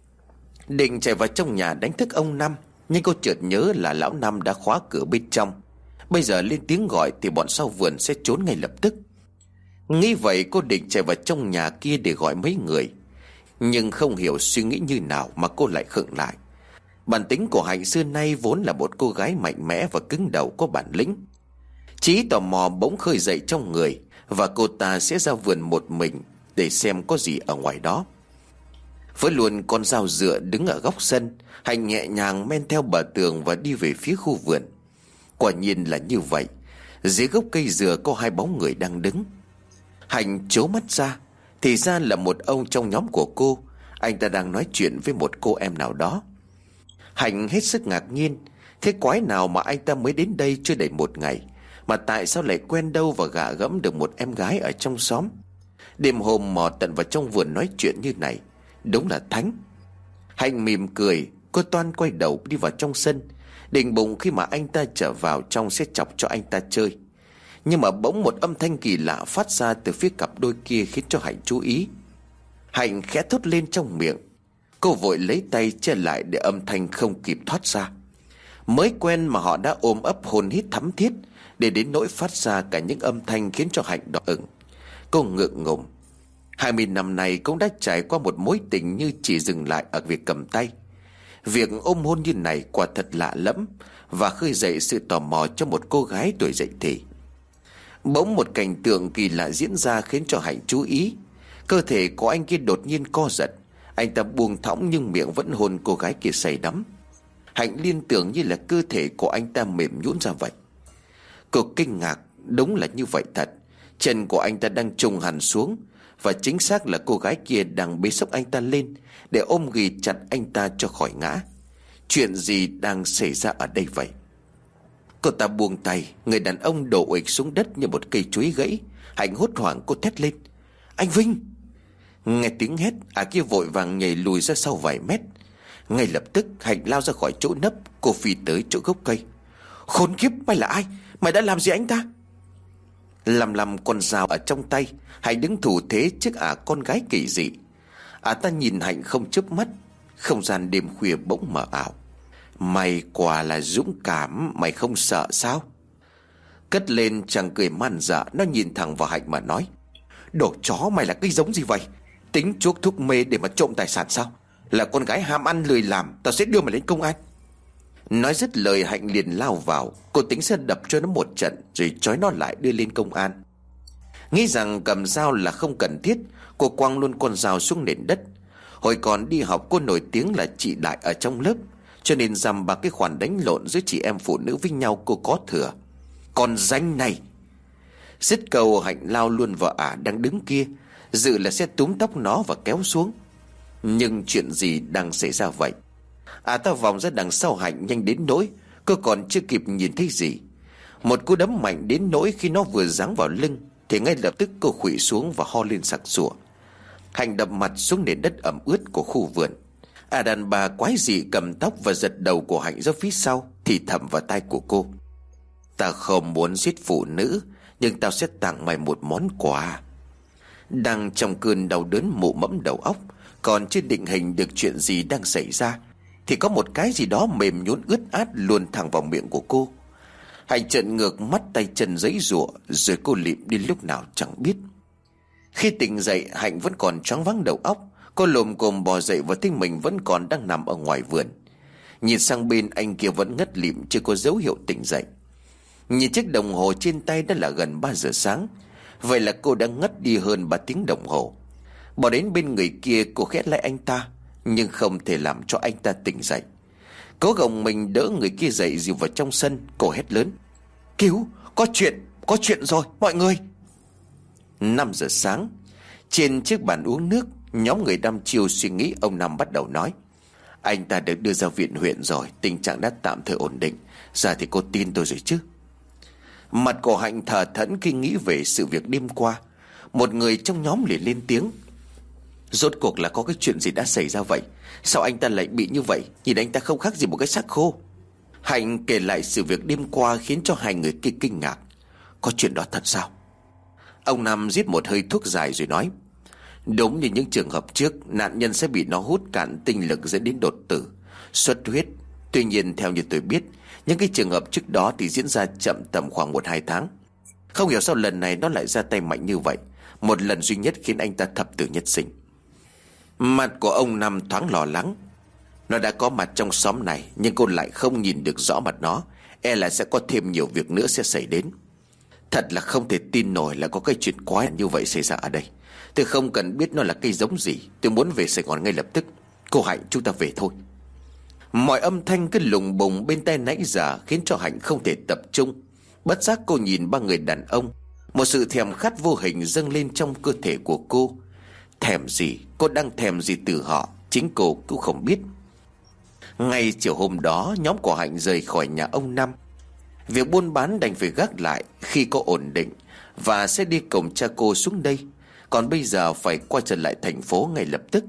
Định chạy vào trong nhà đánh thức ông Năm, nhưng cô chợt nhớ là lão Năm đã khóa cửa bên trong. Bây giờ lên tiếng gọi thì bọn sau vườn sẽ trốn ngay lập tức. Nghĩ vậy cô định chạy vào trong nhà kia để gọi mấy người, nhưng không hiểu suy nghĩ như nào mà cô lại khựng lại. Bản tính của Hạnh xưa nay vốn là một cô gái mạnh mẽ và cứng đầu có bản lĩnh. Trí tò mò bỗng khơi dậy trong người, và cô ta sẽ ra vườn một mình để xem có gì ở ngoài đó. Với luôn con dao dựa đứng ở góc sân, Hạnh nhẹ nhàng men theo bờ tường và đi về phía khu vườn. Quả nhiên là như vậy, dưới gốc cây dừa có hai bóng người đang đứng. Hạnh trố mắt ra, thì ra là một ông trong nhóm của cô. Anh ta đang nói chuyện với một cô em nào đó. Hạnh hết sức ngạc nhiên, thế quái nào mà anh ta mới đến đây chưa đầy một ngày, mà tại sao lại quen đâu và gạ gẫm được một em gái ở trong xóm. Đêm hôm mò tận vào trong vườn nói chuyện như này, đúng là thánh. Hạnh mỉm cười, cô toan quay đầu đi vào trong sân, định bụng khi mà anh ta trở vào trong sẽ chọc cho anh ta chơi. Nhưng mà bỗng một âm thanh kỳ lạ phát ra từ phía cặp đôi kia khiến cho Hạnh chú ý. Hạnh khẽ thốt lên trong miệng. Cô vội lấy tay che lại để âm thanh không kịp thoát ra. Mới quen mà họ đã ôm ấp hôn hít thắm thiết, để đến nỗi phát ra cả những âm thanh khiến cho Hạnh đỏ ửng. Cô ngượng ngùng. Hai mươi năm nay cũng đã trải qua một mối tình như chỉ dừng lại ở việc cầm tay. Việc ôm hôn như này quả thật lạ lẫm, và khơi dậy sự tò mò cho một cô gái tuổi dậy thì. Bỗng một cảnh tượng kỳ lạ diễn ra khiến cho Hạnh chú ý. Cơ thể của anh kia đột nhiên co giật. Anh ta buông thõng nhưng miệng vẫn hôn cô gái kia say đắm. Hạnh liên tưởng như là cơ thể của anh ta mềm nhũn ra vậy. Cô kinh ngạc, đúng là như vậy thật. Chân của anh ta đang trùng hẳn xuống, và chính xác là cô gái kia đang bế xốc anh ta lên để ôm ghì chặt anh ta cho khỏi ngã. Chuyện gì đang xảy ra ở đây vậy? Cô ta buông tay, người đàn ông đổ uịch xuống đất như một cây chuối gãy. Hạnh hốt hoảng, cô thét lên: "Anh Vinh!" Nghe tiếng hét, à kia vội vàng nhảy lùi ra sau vài mét. Ngay lập tức Hạnh lao ra khỏi chỗ nấp, cô phi tới chỗ gốc cây. "Khốn kiếp, mày là ai? Mày đã làm gì anh ta?" Lầm lầm con dao ở trong tay, Hạnh đứng thủ thế trước ả con gái kỳ dị. Ả ta nhìn Hạnh không chớp mắt. Không gian đêm khuya bỗng mờ ảo. "Mày quả là dũng cảm, mày không sợ sao?" Cất lên chàng cười man dợ. Nó nhìn thẳng vào Hạnh mà nói: "Đồ chó, mày là cái giống gì vậy? Tính chuốc thuốc mê để mà trộm tài sản sao? Là con gái ham ăn lười làm, tao sẽ đưa mày lên công an." Nói dứt lời, Hạnh liền lao vào. Cô tính sẽ đập cho nó một trận rồi trói nó lại đưa lên công an. Nghĩ rằng cầm dao là không cần thiết, cô quăng luôn con dao xuống nền đất. Hồi còn đi học cô nổi tiếng là chị đại ở trong lớp, cho nên dăm ba cái khoản đánh lộn giữa chị em phụ nữ với nhau cô có thừa. "Còn danh này!" Dứt câu, Hạnh lao luôn vào ả đang đứng kia, dự là sẽ túm tóc nó và kéo xuống. Nhưng chuyện gì đang xảy ra vậy? Ả ta vòng ra đằng sau Hạnh nhanh đến nỗi cô còn chưa kịp nhìn thấy gì. Một cú đấm mạnh đến nỗi khi nó vừa giáng vào lưng thì ngay lập tức cô khuỵu xuống và ho lên sặc sụa. Hạnh đập mặt xuống nền đất ẩm ướt của khu vườn. Ả đàn bà quái dị cầm tóc và giật đầu của Hạnh ra phía sau, thì thầm vào tai của cô: "Ta không muốn giết phụ nữ, nhưng tao sẽ tặng mày một món quà." Đang trong cơn đau đớn mụ mẫm đầu óc, còn chưa định hình được chuyện gì đang xảy ra, thì có một cái gì đó mềm nhũn ướt át luồn thẳng vào miệng của cô. Hạnh trợn ngược mắt, tay chân giãy giụa, rồi cô lịm đi lúc nào chẳng biết. Khi tỉnh dậy, Hạnh vẫn còn choáng váng đầu óc. Cô lồm cồm bò dậy và thấy mình vẫn còn đang nằm ở ngoài vườn. Nhìn sang bên, anh kia vẫn ngất lịm, chưa có dấu hiệu tỉnh dậy. Nhìn chiếc đồng hồ trên tay đã là gần ba giờ sáng. Vậy là cô đã ngất đi hơn ba tiếng đồng hồ. Bỏ đến bên người kia, cô khẽ lại anh ta, nhưng không thể làm cho anh ta tỉnh dậy. Cố gồng mình đỡ người kia dậy dìu vào trong sân. Cô hét lớn: "Cứu! Có chuyện! Có chuyện rồi mọi người!" Năm giờ sáng. Trên chiếc bàn uống nước, nhóm người đăm chiêu suy nghĩ, ông Năm bắt đầu nói: Anh ta được đưa ra viện huyện rồi, tình trạng đã tạm thời ổn định. Giờ thì cô tin tôi rồi chứ? Mặt của Hạnh thờ thẫn khi nghĩ về sự việc đêm qua. Một người trong nhóm liền lên tiếng: Rốt cuộc là có cái chuyện gì đã xảy ra vậy? Sao anh ta lại bị như vậy? Nhìn anh ta không khác gì một cái xác khô. Hạnh kể lại sự việc đêm qua khiến cho hai người kia kinh ngạc. Có chuyện đó thật sao? Ông Năm rít một hơi thuốc dài rồi nói: Đúng như những trường hợp trước, nạn nhân sẽ bị nó hút cạn tinh lực dẫn đến đột tử, xuất huyết. Tuy nhiên theo như tôi biết, những cái trường hợp trước đó thì diễn ra chậm tầm khoảng một hai tháng. Không hiểu sao lần này nó lại ra tay mạnh như vậy. Một lần duy nhất khiến anh ta thập tử nhất sinh. Mặt của ông Năm thoáng lo lắng. Nó đã có mặt trong xóm này, nhưng cô lại không nhìn được rõ mặt nó. E là sẽ có thêm nhiều việc nữa sẽ xảy đến. Thật là không thể tin nổi là có cái chuyện quái như vậy xảy ra ở đây. Tôi không cần biết nó là cây giống gì, tôi muốn về Sài Gòn ngay lập tức. Cô Hạnh, chúng ta về thôi. Mọi âm thanh cứ lùng bùng bên tai nãy giờ khiến cho Hạnh không thể tập trung. Bất giác cô nhìn ba người đàn ông. Một sự thèm khát vô hình dâng lên trong cơ thể của cô. Thèm gì, cô đang thèm gì từ họ, chính cô cũng không biết. Ngay chiều hôm đó, nhóm của Hạnh rời khỏi nhà ông Năm. Việc buôn bán đành phải gác lại khi có ổn định, và sẽ đi cùng cha cô xuống đây. Còn bây giờ phải quay trở lại thành phố ngay lập tức.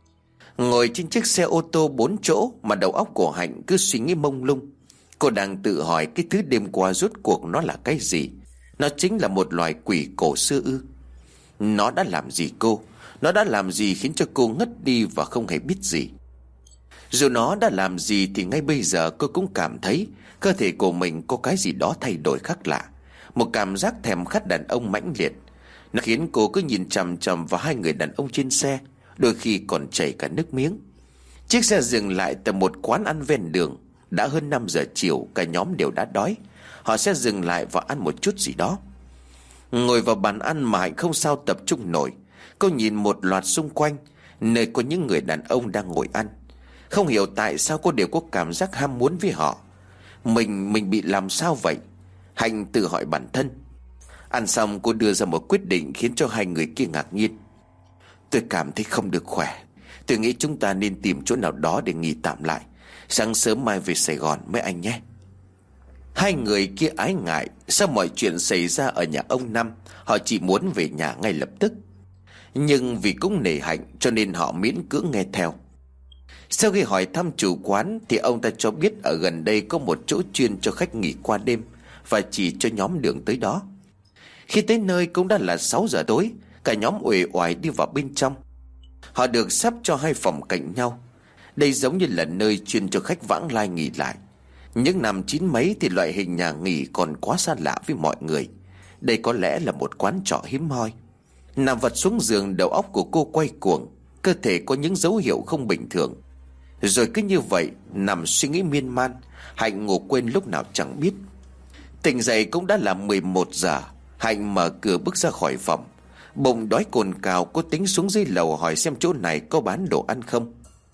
Ngồi trên chiếc xe ô tô bốn chỗ mà đầu óc của Hạnh cứ suy nghĩ mông lung. Cô đang tự hỏi cái thứ đêm qua rốt cuộc nó là cái gì. Nó chính là một loài quỷ cổ xưa ư? Nó đã làm gì cô? Nó đã làm gì khiến cho cô ngất đi và không hề biết gì? Dù nó đã làm gì thì ngay bây giờ cô cũng cảm thấy cơ thể của mình có cái gì đó thay đổi khác lạ. Một cảm giác thèm khát đàn ông mãnh liệt. Nó khiến cô cứ nhìn chằm chằm vào hai người đàn ông trên xe, đôi khi còn chảy cả nước miếng. Chiếc xe dừng lại tại một quán ăn ven đường. Đã hơn năm giờ chiều, cả nhóm đều đã đói. Họ sẽ dừng lại và ăn một chút gì đó. Ngồi vào bàn ăn mà Hạnh không sao tập trung nổi. Cô nhìn một loạt xung quanh, nơi có những người đàn ông đang ngồi ăn. Không hiểu tại sao cô đều có cảm giác ham muốn với họ. Mình, mình bị làm sao vậy? Hạnh tự hỏi bản thân. Ăn xong cô đưa ra một quyết định khiến cho hai người kia ngạc nhiên. Tôi cảm thấy không được khỏe. Tôi nghĩ chúng ta nên tìm chỗ nào đó để nghỉ tạm lại. Sáng sớm mai về Sài Gòn mấy anh nhé. Hai người kia ái ngại. Sao mọi chuyện xảy ra ở nhà ông Năm, họ chỉ muốn về nhà ngay lập tức. Nhưng vì cũng nể Hạnh cho nên họ miễn cưỡng nghe theo. Sau khi hỏi thăm chủ quán thì ông ta cho biết ở gần đây có một chỗ chuyên cho khách nghỉ qua đêm, và chỉ cho nhóm đường tới đó. Khi tới nơi cũng đã là sáu giờ tối. Cả nhóm uể oải đi vào bên trong. Họ được sắp cho hai phòng cạnh nhau. Đây giống như là nơi chuyên cho khách vãng lai nghỉ lại. Những năm chín mấy thì loại hình nhà nghỉ còn quá xa lạ với mọi người. Đây có lẽ là một quán trọ hiếm hoi. Nằm vật xuống giường, đầu óc của cô quay cuồng. Cơ thể có những dấu hiệu không bình thường. Rồi cứ như vậy nằm suy nghĩ miên man. Hạnh ngủ quên lúc nào chẳng biết. Tỉnh dậy cũng đã là mười một giờ. Hạnh mở cửa bước ra khỏi phòng. Bụng đói cồn cào, cô tính xuống dưới lầu hỏi xem chỗ này có bán đồ ăn không.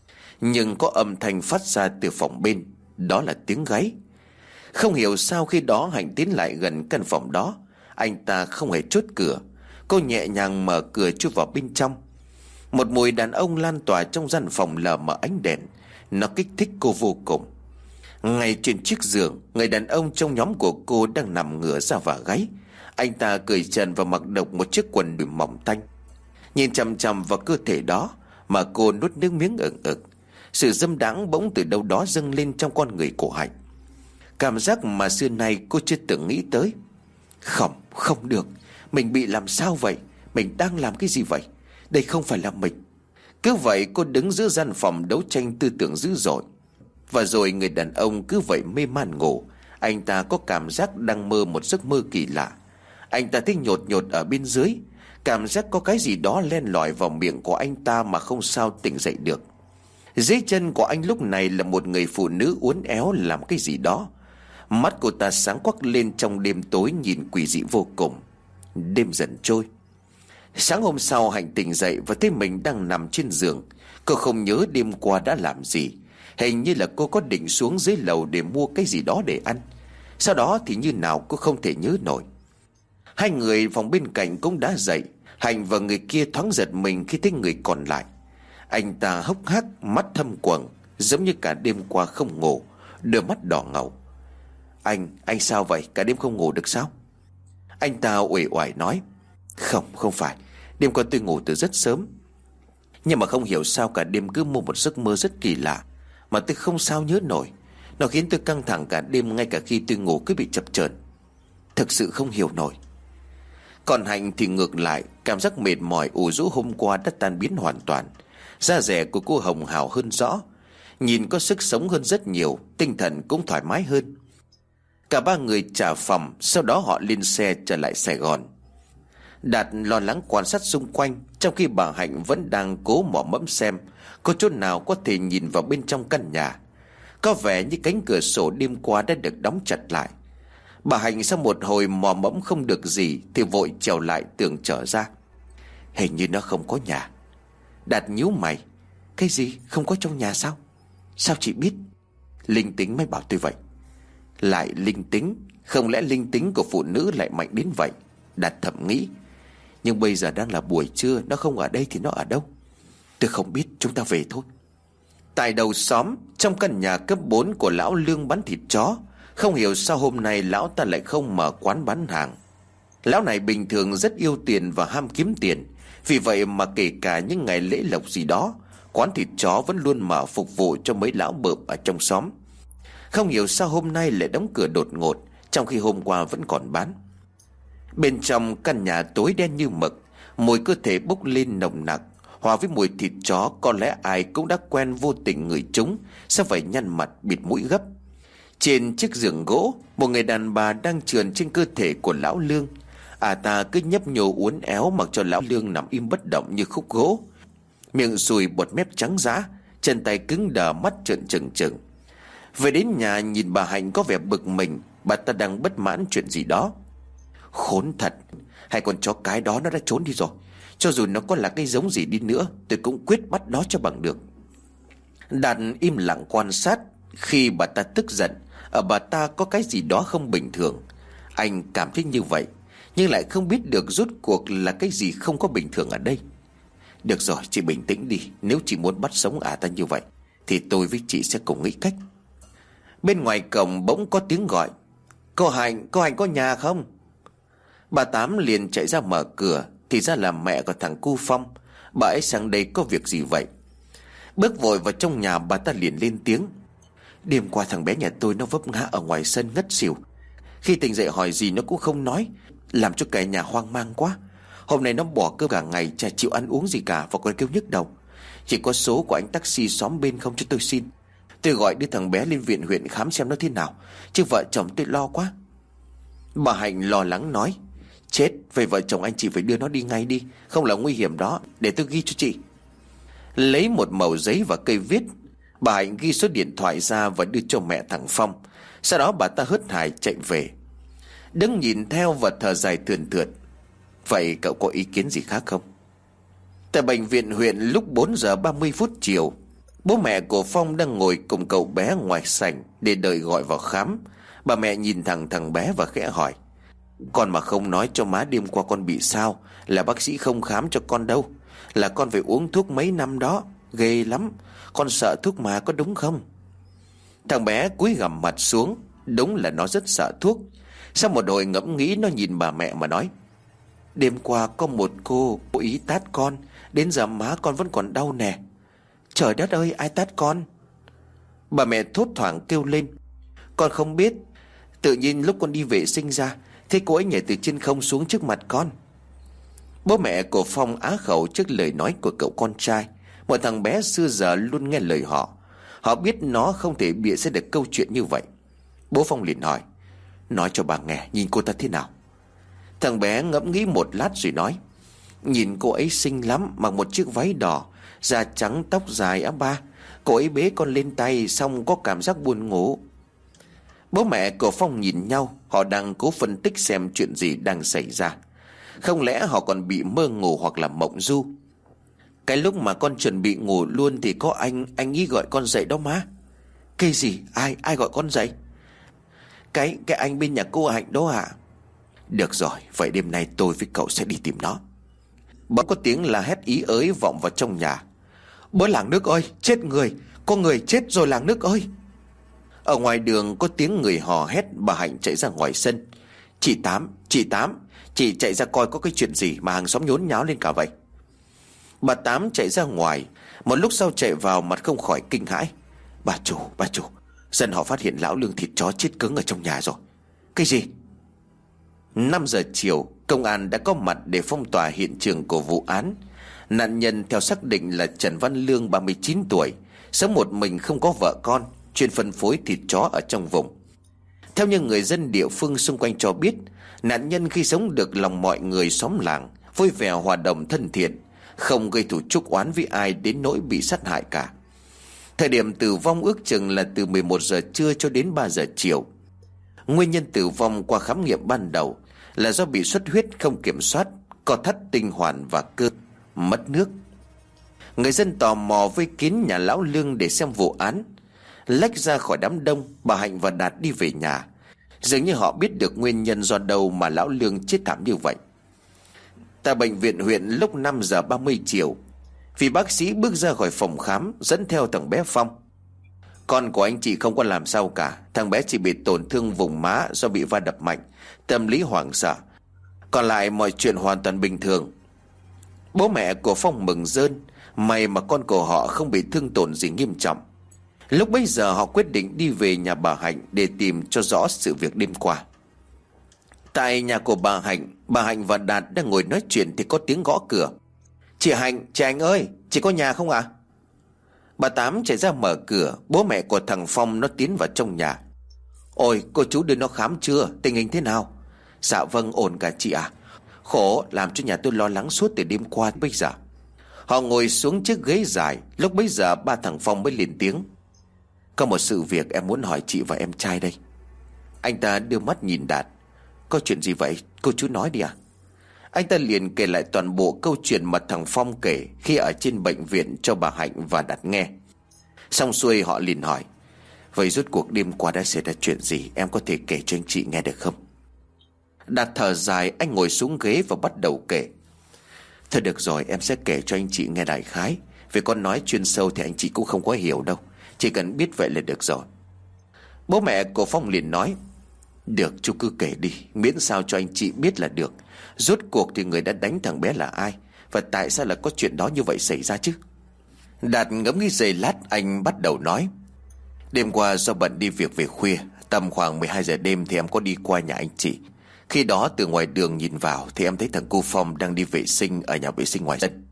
Nhưng có âm thanh phát ra từ phòng bên. Đó là tiếng gáy. Không hiểu sao khi đó Hạnh tiến lại gần căn phòng đó. Anh ta không hề chốt cửa. Cô nhẹ nhàng mở cửa chui vào bên trong. Một mùi đàn ông lan tỏa trong gian phòng lờ mờ ánh đèn. Nó kích thích cô vô cùng. Ngay trên chiếc giường, người đàn ông trong nhóm của cô đang nằm ngửa ra và gáy. Anh ta cởi trần và mặc độc một chiếc quần đùi mỏng tanh. Nhìn chằm chằm vào cơ thể đó mà cô nuốt nước miếng ực ực. Sự dâm đãng bỗng từ đâu đó dâng lên trong con người của Hạnh. Cảm giác mà xưa nay cô chưa từng nghĩ tới. Không, không được. Mình bị làm sao vậy? Mình đang làm cái gì vậy? Đây không phải là mình. Cứ vậy cô đứng giữa gian phòng đấu tranh tư tưởng dữ dội. Và rồi người đàn ông cứ vậy mê man ngủ. Anh ta có cảm giác đang mơ một giấc mơ kỳ lạ. Anh ta thấy nhột nhột ở bên dưới. Cảm giác có cái gì đó len lỏi vào miệng của anh ta mà không sao tỉnh dậy được. Dưới chân của anh lúc này là một người phụ nữ uốn éo làm cái gì đó. Mắt cô ta sáng quắc lên trong đêm tối nhìn quỷ dị vô cùng. Đêm dần trôi. Sáng hôm sau Hạnh tỉnh dậy và thấy mình đang nằm trên giường. Cô không nhớ đêm qua đã làm gì. Hình như là cô có định xuống dưới lầu để mua cái gì đó để ăn. Sau đó thì như nào cô không thể nhớ nổi. Hai người phòng bên cạnh cũng đã dậy. Hạnh và người kia thoáng giật mình khi thấy người còn lại. Anh ta hốc hác, mắt thâm quầng, giống như cả đêm qua không ngủ, đôi mắt đỏ ngầu. Anh, anh sao vậy? Cả đêm không ngủ được sao? Anh ta uể oải nói. Không, không phải. Đêm qua tôi ngủ từ rất sớm. Nhưng mà không hiểu sao cả đêm cứ mơ một giấc mơ rất kỳ lạ, mà tôi không sao nhớ nổi. Nó khiến tôi căng thẳng cả đêm, ngay cả khi tôi ngủ cứ bị chập chờn. Thực sự không hiểu nổi. Còn Hạnh thì ngược lại, cảm giác mệt mỏi ủ rũ hôm qua đã tan biến hoàn toàn. Da dẻ của cô hồng hào hơn rõ, nhìn có sức sống hơn rất nhiều, tinh thần cũng thoải mái hơn. Cả ba người trả phòng, sau đó họ lên xe trở lại Sài Gòn. Đạt lo lắng quan sát xung quanh, trong khi bà Hạnh vẫn đang cố mò mẫm xem có chỗ nào có thể nhìn vào bên trong căn nhà. Có vẻ như cánh cửa sổ đêm qua đã được đóng chặt lại. Bà Hạnh sau một hồi mò mẫm không được gì thì vội trèo lại tường trở ra. Hình như nó không có nhà. Đạt nhíu mày. Cái gì? Không có trong nhà sao? Sao chị biết? Linh tính mới bảo tôi vậy. Lại linh tính? Không lẽ linh tính của phụ nữ lại mạnh đến vậy? Đạt thầm nghĩ. Nhưng bây giờ đang là buổi trưa, nó không ở đây thì nó ở đâu? Tôi không biết, chúng ta về thôi. Tại đầu xóm, trong căn nhà cấp bốn của lão Lương bán thịt chó, không hiểu sao hôm nay lão ta lại không mở quán bán hàng. Lão này bình thường rất yêu tiền và ham kiếm tiền, vì vậy mà kể cả những ngày lễ lộc gì đó, quán thịt chó vẫn luôn mở phục vụ cho mấy lão bợm ở trong xóm. Không hiểu sao hôm nay lại đóng cửa đột ngột, trong khi hôm qua vẫn còn bán. Bên trong căn nhà tối đen như mực, mùi cơ thể bốc lên nồng nặc, hòa với mùi thịt chó. Có lẽ ai cũng đã quen vô tình ngửi chúng, sao phải nhăn mặt bịt mũi gấp. Trên chiếc giường gỗ, một người đàn bà đang trườn trên cơ thể của lão Lương. À ta cứ nhấp nhô uốn éo, mặc cho lão Lương nằm im bất động như khúc gỗ, miệng sùi bọt mép trắng dã, chân tay cứng đờ, mắt trợn trừng trừng. Về đến nhà, nhìn bà Hạnh có vẻ bực mình. Bà ta đang bất mãn chuyện gì đó. Khốn thật, hai con chó cái đó nó đã trốn đi rồi. Cho dù nó có là cái giống gì đi nữa, tôi cũng quyết bắt nó cho bằng được. Đạt im lặng quan sát. Khi bà ta tức giận, ở bà ta có cái gì đó không bình thường. Anh cảm thấy như vậy, nhưng lại không biết được rốt cuộc là cái gì không có bình thường ở đây. Được rồi, chị bình tĩnh đi. Nếu chị muốn bắt sống ả ta như vậy thì tôi với chị sẽ cùng nghĩ cách. Bên ngoài cổng bỗng có tiếng gọi. Cô Hạnh, cô Hạnh có nhà không? Bà Tám liền chạy ra mở cửa. Thì ra là mẹ của thằng Cu Phong. Bà ấy sang đây có việc gì vậy? Bước vội vào trong nhà, bà ta liền lên tiếng. Đêm qua thằng bé nhà tôi nó vấp ngã ở ngoài sân ngất xỉu. Khi tỉnh dậy hỏi gì nó cũng không nói, làm cho cả nhà hoang mang quá. Hôm nay nó bỏ cơm cả ngày, chả chịu ăn uống gì cả, và còn kêu nhức đầu. Chỉ có số của anh taxi xóm bên không cho tôi xin. Tôi gọi đưa thằng bé lên viện huyện khám xem nó thế nào, chứ vợ chồng tôi lo quá. Bà Hạnh lo lắng nói. Chết, vậy vợ chồng anh chị phải đưa nó đi ngay đi, không là nguy hiểm đó. Để tôi ghi cho chị. Lấy một mẩu giấy và cây viết, bà Hạnh ghi số điện thoại ra và đưa cho mẹ thằng Phong. Sau đó bà ta hớt hải chạy về. Đứng nhìn theo và thở dài thườn thượt. Vậy cậu có ý kiến gì khác không? Tại bệnh viện huyện, lúc bốn giờ ba mươi phút chiều, bố mẹ của Phong đang ngồi cùng cậu bé ngoài sảnh để đợi gọi vào khám. Bà mẹ nhìn thẳng thằng bé và khẽ hỏi. Con mà không nói cho má đêm qua con bị sao là bác sĩ không khám cho con đâu. Là con phải uống thuốc mấy năm đó. Ghê lắm. Con sợ thuốc mà, có đúng không? Thằng bé cúi gằm mặt xuống. Đúng là nó rất sợ thuốc. Sau một hồi ngẫm nghĩ, nó nhìn bà mẹ mà nói. Đêm qua có một cô cố ý tát con, đến giờ má con vẫn còn đau nè. Trời đất ơi, ai tát con? Bà mẹ thốt thoảng kêu lên. Con không biết. Tự nhiên lúc con đi vệ sinh ra, thấy cô ấy nhảy từ trên không xuống trước mặt con. Bố mẹ của Phong á khẩu trước lời nói của cậu con trai. Một thằng bé xưa giờ luôn nghe lời họ. Họ biết nó không thể bịa ra được câu chuyện như vậy. Bố Phong liền hỏi. Nói cho bà nghe, nhìn cô ta thế nào? Thằng bé ngẫm nghĩ một lát rồi nói. Nhìn cô ấy xinh lắm, mặc một chiếc váy đỏ, da trắng, tóc dài á ba. Cô ấy bế con lên tay, xong có cảm giác buồn ngủ. Bố mẹ của Phong nhìn nhau. Họ đang cố phân tích xem chuyện gì đang xảy ra. Không lẽ họ còn bị mơ ngủ hoặc là mộng du? Cái lúc mà con chuẩn bị ngủ luôn thì có anh Anh ý gọi con dậy đó má. Cái gì? Ai? Ai gọi con dậy? Cái cái anh bên nhà cô Hạnh đó ạ. À? Được rồi, vậy đêm nay tôi với cậu sẽ đi tìm nó. Bỗng có tiếng la hét ý ới vọng vào trong nhà. Bố làng nước ơi, chết người, có người chết rồi làng nước ơi. Ở ngoài đường có tiếng người hò hét. Bà Hạnh chạy ra ngoài sân. Chị Tám, chị Tám, chị chạy ra coi có cái chuyện gì mà hàng xóm nhốn nháo lên cả vậy. Bà Tám chạy ra ngoài. Một lúc sau chạy vào, mặt không khỏi kinh hãi. Bà chủ, bà chủ, dân họ phát hiện lão Lương thịt chó chết cứng ở trong nhà rồi. Cái gì? Năm giờ chiều, công an đã có mặt để phong tỏa hiện trường của vụ án. Nạn nhân theo xác định là Trần Văn Lương, ba mươi chín tuổi, sống một mình, không có vợ con, chuyên phân phối thịt chó ở trong vùng. Theo như người dân địa phương xung quanh cho biết, nạn nhân khi sống được lòng mọi người xóm làng, vui vẻ hòa đồng thân thiện, không gây thù chuốc oán với ai đến nỗi bị sát hại cả. Thời điểm tử vong ước chừng là từ mười một giờ trưa cho đến ba giờ chiều. Nguyên nhân tử vong qua khám nghiệm ban đầu là do bị xuất huyết không kiểm soát, co thắt tinh hoàn và cơ, mất nước. Người dân tò mò vây kín nhà lão Lương để xem vụ án. Lách ra khỏi đám đông, bà Hạnh và Đạt đi về nhà. Dường như họ biết được nguyên nhân do đâu mà lão Lương chết thảm như vậy. Tại bệnh viện huyện lúc năm giờ ba mươi chiều, vì bác sĩ bước ra khỏi phòng khám dẫn theo thằng bé Phong. Con của anh chị không có làm sao cả. Thằng bé chỉ bị tổn thương vùng má do bị va đập mạnh, tâm lý hoảng sợ. Còn lại mọi chuyện hoàn toàn bình thường. Bố mẹ của Phong mừng rơn. May mà con của họ không bị thương tổn gì nghiêm trọng. Lúc bấy giờ họ quyết định đi về nhà bà Hạnh để tìm cho rõ sự việc đêm qua. Tại nhà của bà Hạnh, bà Hạnh và Đạt đang ngồi nói chuyện thì có tiếng gõ cửa. Chị Hạnh, chị Hạnh ơi, chị có nhà không ạ? À? Bà Tám chạy ra mở cửa. Bố mẹ của thằng Phong nó tiến vào trong nhà. Ôi, cô chú đưa nó khám chưa? Tình hình thế nào? Dạ vâng, ổn cả chị à. Khổ, làm cho nhà tôi lo lắng suốt từ đêm qua bây giờ. Họ ngồi xuống chiếc ghế dài. Lúc bấy giờ ba thằng Phong mới lên tiếng. Có một sự việc em muốn hỏi chị và em trai đây. Anh ta đưa mắt nhìn Đạt. Có chuyện gì vậy? Cô chú nói đi à? Anh ta liền kể lại toàn bộ câu chuyện mà thằng Phong kể khi ở trên bệnh viện cho bà Hạnh và Đạt nghe. Xong xuôi họ liền hỏi. Vậy rốt cuộc đêm qua đã xảy ra chuyện gì? Em có thể kể cho anh chị nghe được không? Đạt thở dài, anh ngồi xuống ghế và bắt đầu kể. Thôi được rồi, em sẽ kể cho anh chị nghe đại khái. Vì con nói chuyên sâu thì anh chị cũng không có hiểu đâu. Chỉ cần biết vậy là được rồi. Bố mẹ của Phong liền nói. Được, chú cứ kể đi, miễn sao cho anh chị biết là được. Rốt cuộc thì người đã đánh thằng bé là ai, và tại sao là có chuyện đó như vậy xảy ra chứ? Đạt ngẫm nghĩ giây lát, anh bắt đầu nói. Đêm qua do bận đi việc về khuya, tầm khoảng mười hai giờ đêm thì em có đi qua nhà anh chị. Khi đó từ ngoài đường nhìn vào thì em thấy thằng cu Phong đang đi vệ sinh ở nhà vệ sinh ngoài sân.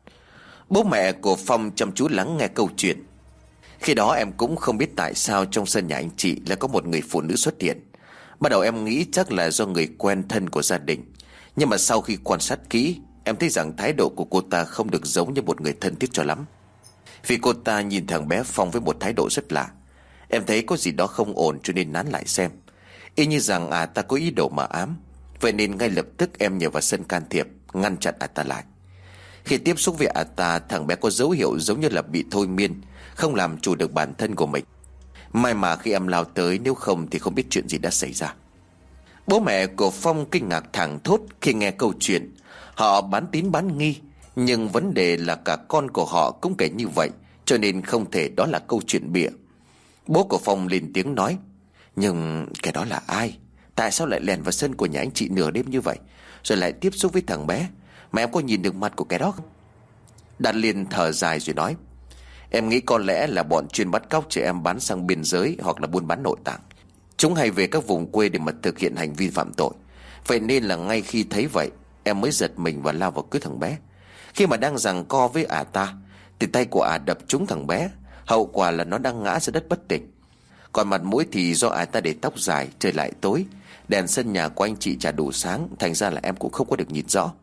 Bố mẹ của Phong chăm chú lắng nghe câu chuyện. Khi đó em cũng không biết tại sao trong sân nhà anh chị lại có một người phụ nữ xuất hiện. Bắt đầu em nghĩ chắc là do người quen thân của gia đình. Nhưng mà sau khi quan sát kỹ, em thấy rằng thái độ của cô ta không được giống như một người thân thiết cho lắm. Vì cô ta nhìn thằng bé Phong với một thái độ rất lạ. Em thấy có gì đó không ổn cho nên nán lại xem. Y như rằng à ta có ý đồ mà ám. Vậy nên ngay lập tức em nhờ vào sân can thiệp, ngăn chặn à ta lại. Khi tiếp xúc với à ta, thằng bé có dấu hiệu giống như là bị thôi miên, không làm chủ được bản thân của mình. May mà khi em lao tới, nếu không thì không biết chuyện gì đã xảy ra. Bố mẹ của Phong kinh ngạc thảng thốt khi nghe câu chuyện. Họ bán tín bán nghi, nhưng vấn đề là cả con của họ cũng kể như vậy, cho nên không thể đó là câu chuyện bịa. Bố của Phong lên tiếng nói. Nhưng cái đó là ai? Tại sao lại lèn vào sân của nhà anh chị nửa đêm như vậy, rồi lại tiếp xúc với thằng bé? Mà em có nhìn được mặt của cái đó không? Đạt liền thở dài rồi nói. Em nghĩ có lẽ là bọn chuyên bắt cóc trẻ em bán sang biên giới, hoặc là buôn bán nội tạng. Chúng hay về các vùng quê để mà thực hiện hành vi phạm tội. Vậy nên là ngay khi thấy vậy, em mới giật mình và lao vào cứu thằng bé. Khi mà đang giằng co với ả ta thì tay của ả đập trúng thằng bé. Hậu quả là nó đang ngã ra đất bất tỉnh. Còn mặt mũi thì do ả ta để tóc dài, trời lại tối, đèn sân nhà của anh chị chả đủ sáng, thành ra là em cũng không có được nhìn rõ.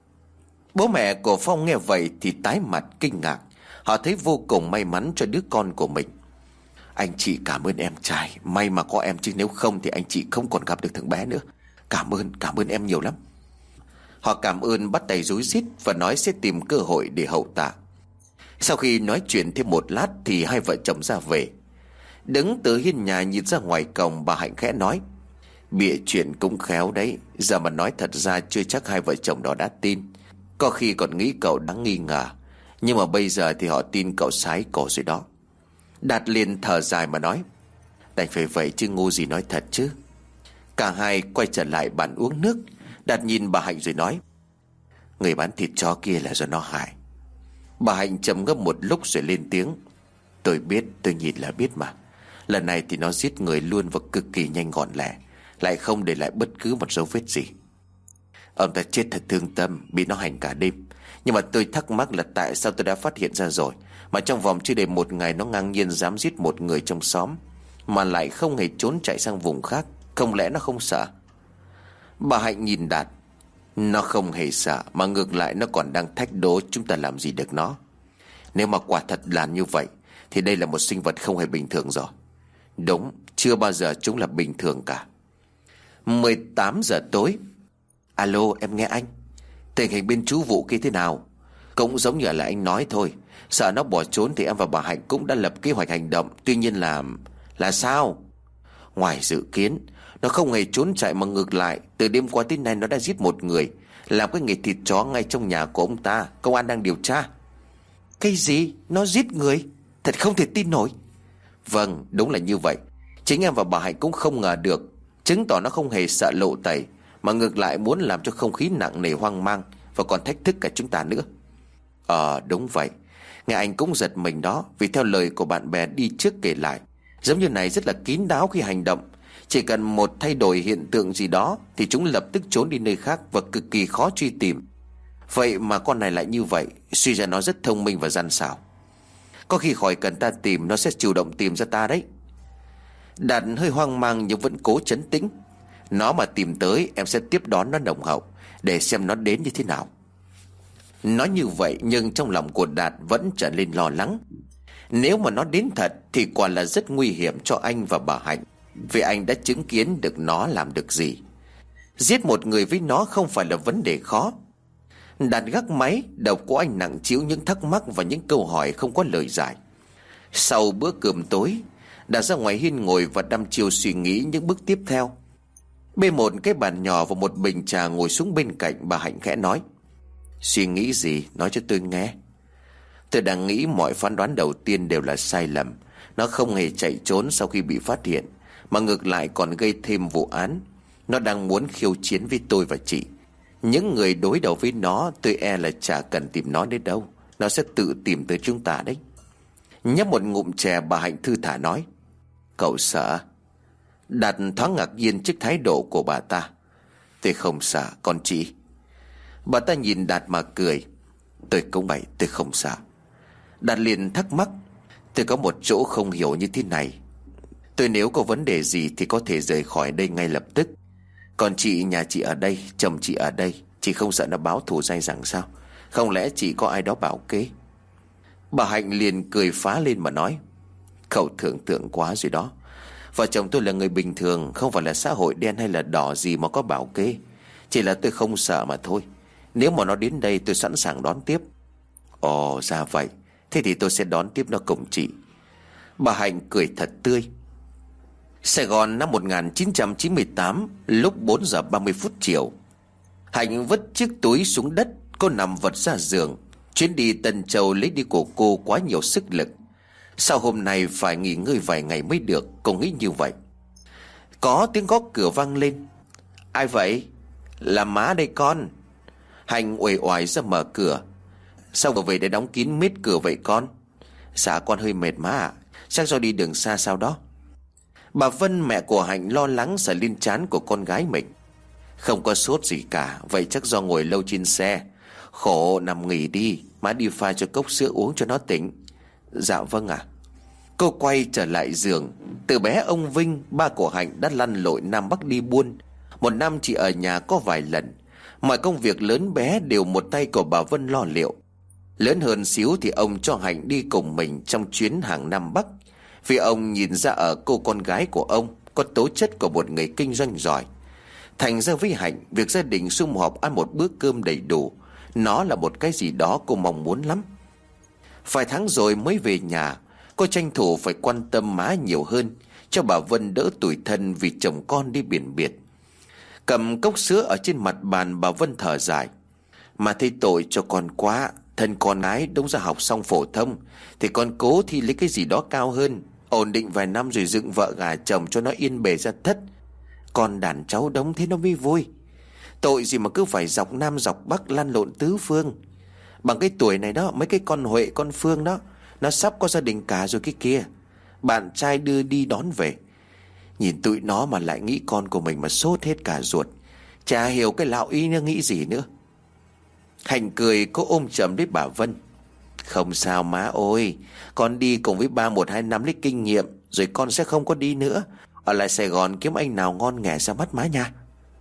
Bố mẹ của Phong nghe vậy thì tái mặt kinh ngạc. Họ thấy vô cùng may mắn cho đứa con của mình. Anh chị cảm ơn em trai. May mà có em chứ nếu không thì anh chị không còn gặp được thằng bé nữa. Cảm ơn, cảm ơn em nhiều lắm. Họ cảm ơn bắt tay rối rít và nói sẽ tìm cơ hội để hậu tạ. Sau khi nói chuyện thêm một lát thì hai vợ chồng ra về. Đứng từ hiên nhà nhìn ra ngoài cổng, bà Hạnh khẽ nói. Bịa chuyện cũng khéo đấy. Giờ mà nói thật ra chưa chắc hai vợ chồng đó đã tin. Có khi còn nghĩ cậu đáng nghi ngờ, nhưng mà bây giờ thì họ tin cậu sái cổ rồi đó. Đạt liền thở dài mà nói: Đành phải vậy chứ ngu gì nói thật chứ. Cả hai quay trở lại bàn uống nước. Đạt nhìn bà Hạnh rồi nói: Người bán thịt chó kia là do nó hại. Bà Hạnh trầm ngâm một lúc rồi lên tiếng: Tôi biết, tôi nhìn là biết mà. Lần này thì nó giết người luôn và cực kỳ nhanh gọn lẹ, lại không để lại bất cứ một dấu vết gì. Ông ta chết thật thương tâm, bị nó hành cả đêm. Nhưng mà tôi thắc mắc là tại sao tôi đã phát hiện ra rồi, mà trong vòng chưa đầy một ngày nó ngang nhiên dám giết một người trong xóm, mà lại không hề trốn chạy sang vùng khác. Không lẽ nó không sợ? Bà Hạnh nhìn Đạt: Nó không hề sợ, mà ngược lại nó còn đang thách đố chúng ta làm gì được nó. Nếu mà quả thật là như vậy thì đây là một sinh vật không hề bình thường rồi. Đúng, chưa bao giờ chúng là bình thường cả. Mười tám giờ tối. Alo, em nghe anh. Tình hình bên chú vụ kia thế nào? Cũng giống như là anh nói thôi. Sợ nó bỏ trốn thì em và bà Hạnh cũng đã lập kế hoạch hành động. Tuy nhiên là... Là sao? Ngoài dự kiến, nó không hề trốn chạy mà ngược lại, từ đêm qua tới nay nó đã giết một người, làm cái nghề thịt chó ngay trong nhà của ông ta. Công an đang điều tra. Cái gì? Nó giết người? Thật không thể tin nổi. Vâng, đúng là như vậy. Chính em và bà Hạnh cũng không ngờ được, chứng tỏ nó không hề sợ lộ tẩy, mà ngược lại muốn làm cho không khí nặng nề hoang mang, và còn thách thức cả chúng ta nữa. Ờ đúng vậy. Nghe anh cũng giật mình đó. Vì theo lời của bạn bè đi trước kể lại, giống như này rất là kín đáo khi hành động. Chỉ cần một thay đổi hiện tượng gì đó thì chúng lập tức trốn đi nơi khác và cực kỳ khó truy tìm. Vậy mà con này lại như vậy, suy ra nó rất thông minh và gian xảo. Có khi khỏi cần ta tìm, nó sẽ chủ động tìm ra ta đấy. Đạt hơi hoang mang nhưng vẫn cố trấn tĩnh. Nó mà tìm tới, em sẽ tiếp đón nó nồng hậu, để xem nó đến như thế nào. Nói như vậy nhưng trong lòng của Đạt vẫn trở nên lo lắng. Nếu mà nó đến thật thì quả là rất nguy hiểm cho anh và bà Hạnh, vì anh đã chứng kiến được nó làm được gì. Giết một người với nó không phải là vấn đề khó. Đạt gác máy, đầu của anh nặng trĩu những thắc mắc và những câu hỏi không có lời giải. Sau bữa cơm tối, Đạt ra ngoài hiên ngồi và đăm chiêu suy nghĩ những bước tiếp theo. Bê một cái bàn nhỏ và một bình trà ngồi xuống bên cạnh, bà Hạnh khẽ nói: Suy nghĩ gì? Nói cho tôi nghe. Tôi đang nghĩ mọi phán đoán đầu tiên đều là sai lầm. Nó không hề chạy trốn sau khi bị phát hiện, mà ngược lại còn gây thêm vụ án. Nó đang muốn khiêu chiến với tôi và chị. Những người đối đầu với nó, tôi e là chả cần tìm nó đến đâu, nó sẽ tự tìm tới chúng ta đấy. Nhấp một ngụm chè, bà Hạnh thư thả nói: Cậu sợ? Đạt thoáng ngạc nhiên trước thái độ của bà ta. Tôi không sợ, còn chị? Bà ta nhìn Đạt mà cười. Tôi cũng vậy, tôi không sợ. Đạt liền thắc mắc: Tôi có một chỗ không hiểu như thế này. Tôi nếu có vấn đề gì thì có thể rời khỏi đây ngay lập tức. Còn chị, nhà chị ở đây, chồng chị ở đây, chị không sợ nó báo thù dai dẳng sao? Không lẽ chị có ai đó bảo kê? Bà Hạnh liền cười phá lên mà nói: Cậu tưởng tượng quá rồi đó. Vợ chồng tôi là người bình thường, không phải là xã hội đen hay là đỏ gì mà có bảo kê. Chỉ là tôi không sợ mà thôi. Nếu mà nó đến đây tôi sẵn sàng đón tiếp. Ồ ra vậy. Thế thì tôi sẽ đón tiếp nó cùng chị. Bà Hạnh cười thật tươi. Sài Gòn năm một nghìn chín trăm chín mươi tám, lúc bốn giờ ba mươi phút chiều. Hạnh vứt chiếc túi xuống đất. Cô nằm vật ra giường. Chuyến đi Tân Châu lấy đi của cô quá nhiều sức lực. Sao hôm nay phải nghỉ ngơi vài ngày mới được, cô nghĩ như vậy. Có tiếng gõ cửa vang lên. Ai vậy? Là má đây con. Hạnh uể oải ra mở cửa. Sao vừa về để đóng kín mít cửa vậy con? Dạ con hơi mệt má ạ, chắc do đi đường xa sao đó. Bà Vân, mẹ của Hạnh, lo lắng sờ lên trán của con gái mình. Không có sốt gì cả, vậy chắc do ngồi lâu trên xe. Khổ, nằm nghỉ đi, má đi pha cho cốc sữa uống cho nó tỉnh. Dạ vâng ạ. Cô quay trở lại giường. Từ bé ông Vinh, ba của Hạnh, đã lăn lội Nam Bắc đi buôn. Một năm chỉ ở nhà có vài lần. Mọi công việc lớn bé đều một tay của bà Vân lo liệu. Lớn hơn xíu thì ông cho Hạnh đi cùng mình trong chuyến hàng Nam Bắc, vì ông nhìn ra ở cô con gái của ông có tố chất của một người kinh doanh giỏi. Thành ra với Hạnh, việc gia đình sum họp ăn một bữa cơm đầy đủ, nó là một cái gì đó cô mong muốn lắm. Vài tháng rồi mới về nhà, cô tranh thủ phải quan tâm má nhiều hơn, cho bà Vân đỡ tủi thân vì chồng con đi biển biệt. Cầm cốc sữa ở trên mặt bàn, bà Vân thở dài. Mà thấy tội cho con quá. Thân con ái đúng ra học xong phổ thông thì con cố thi lấy cái gì đó cao hơn, ổn định vài năm rồi dựng vợ gả chồng cho nó yên bề ra thất. Con đàn cháu đống thế nó mới vui. Tội gì mà cứ phải dọc Nam dọc Bắc lăn lộn tứ phương. Bằng cái tuổi này đó, mấy cái con Huệ con Phương đó, nó sắp có gia đình cả rồi cái kia. Bạn trai đưa đi đón về. Nhìn tụi nó mà lại nghĩ con của mình mà sốt hết cả ruột. Chả hiểu cái lão ý nó nghĩ gì nữa. Hạnh cười, cô ôm chầm lấy bà Vân. Không sao má ơi, con đi cùng với ba một hai năm lấy kinh nghiệm, rồi con sẽ không có đi nữa. Ở lại Sài Gòn kiếm anh nào ngon nghẻ ra mắt má nha.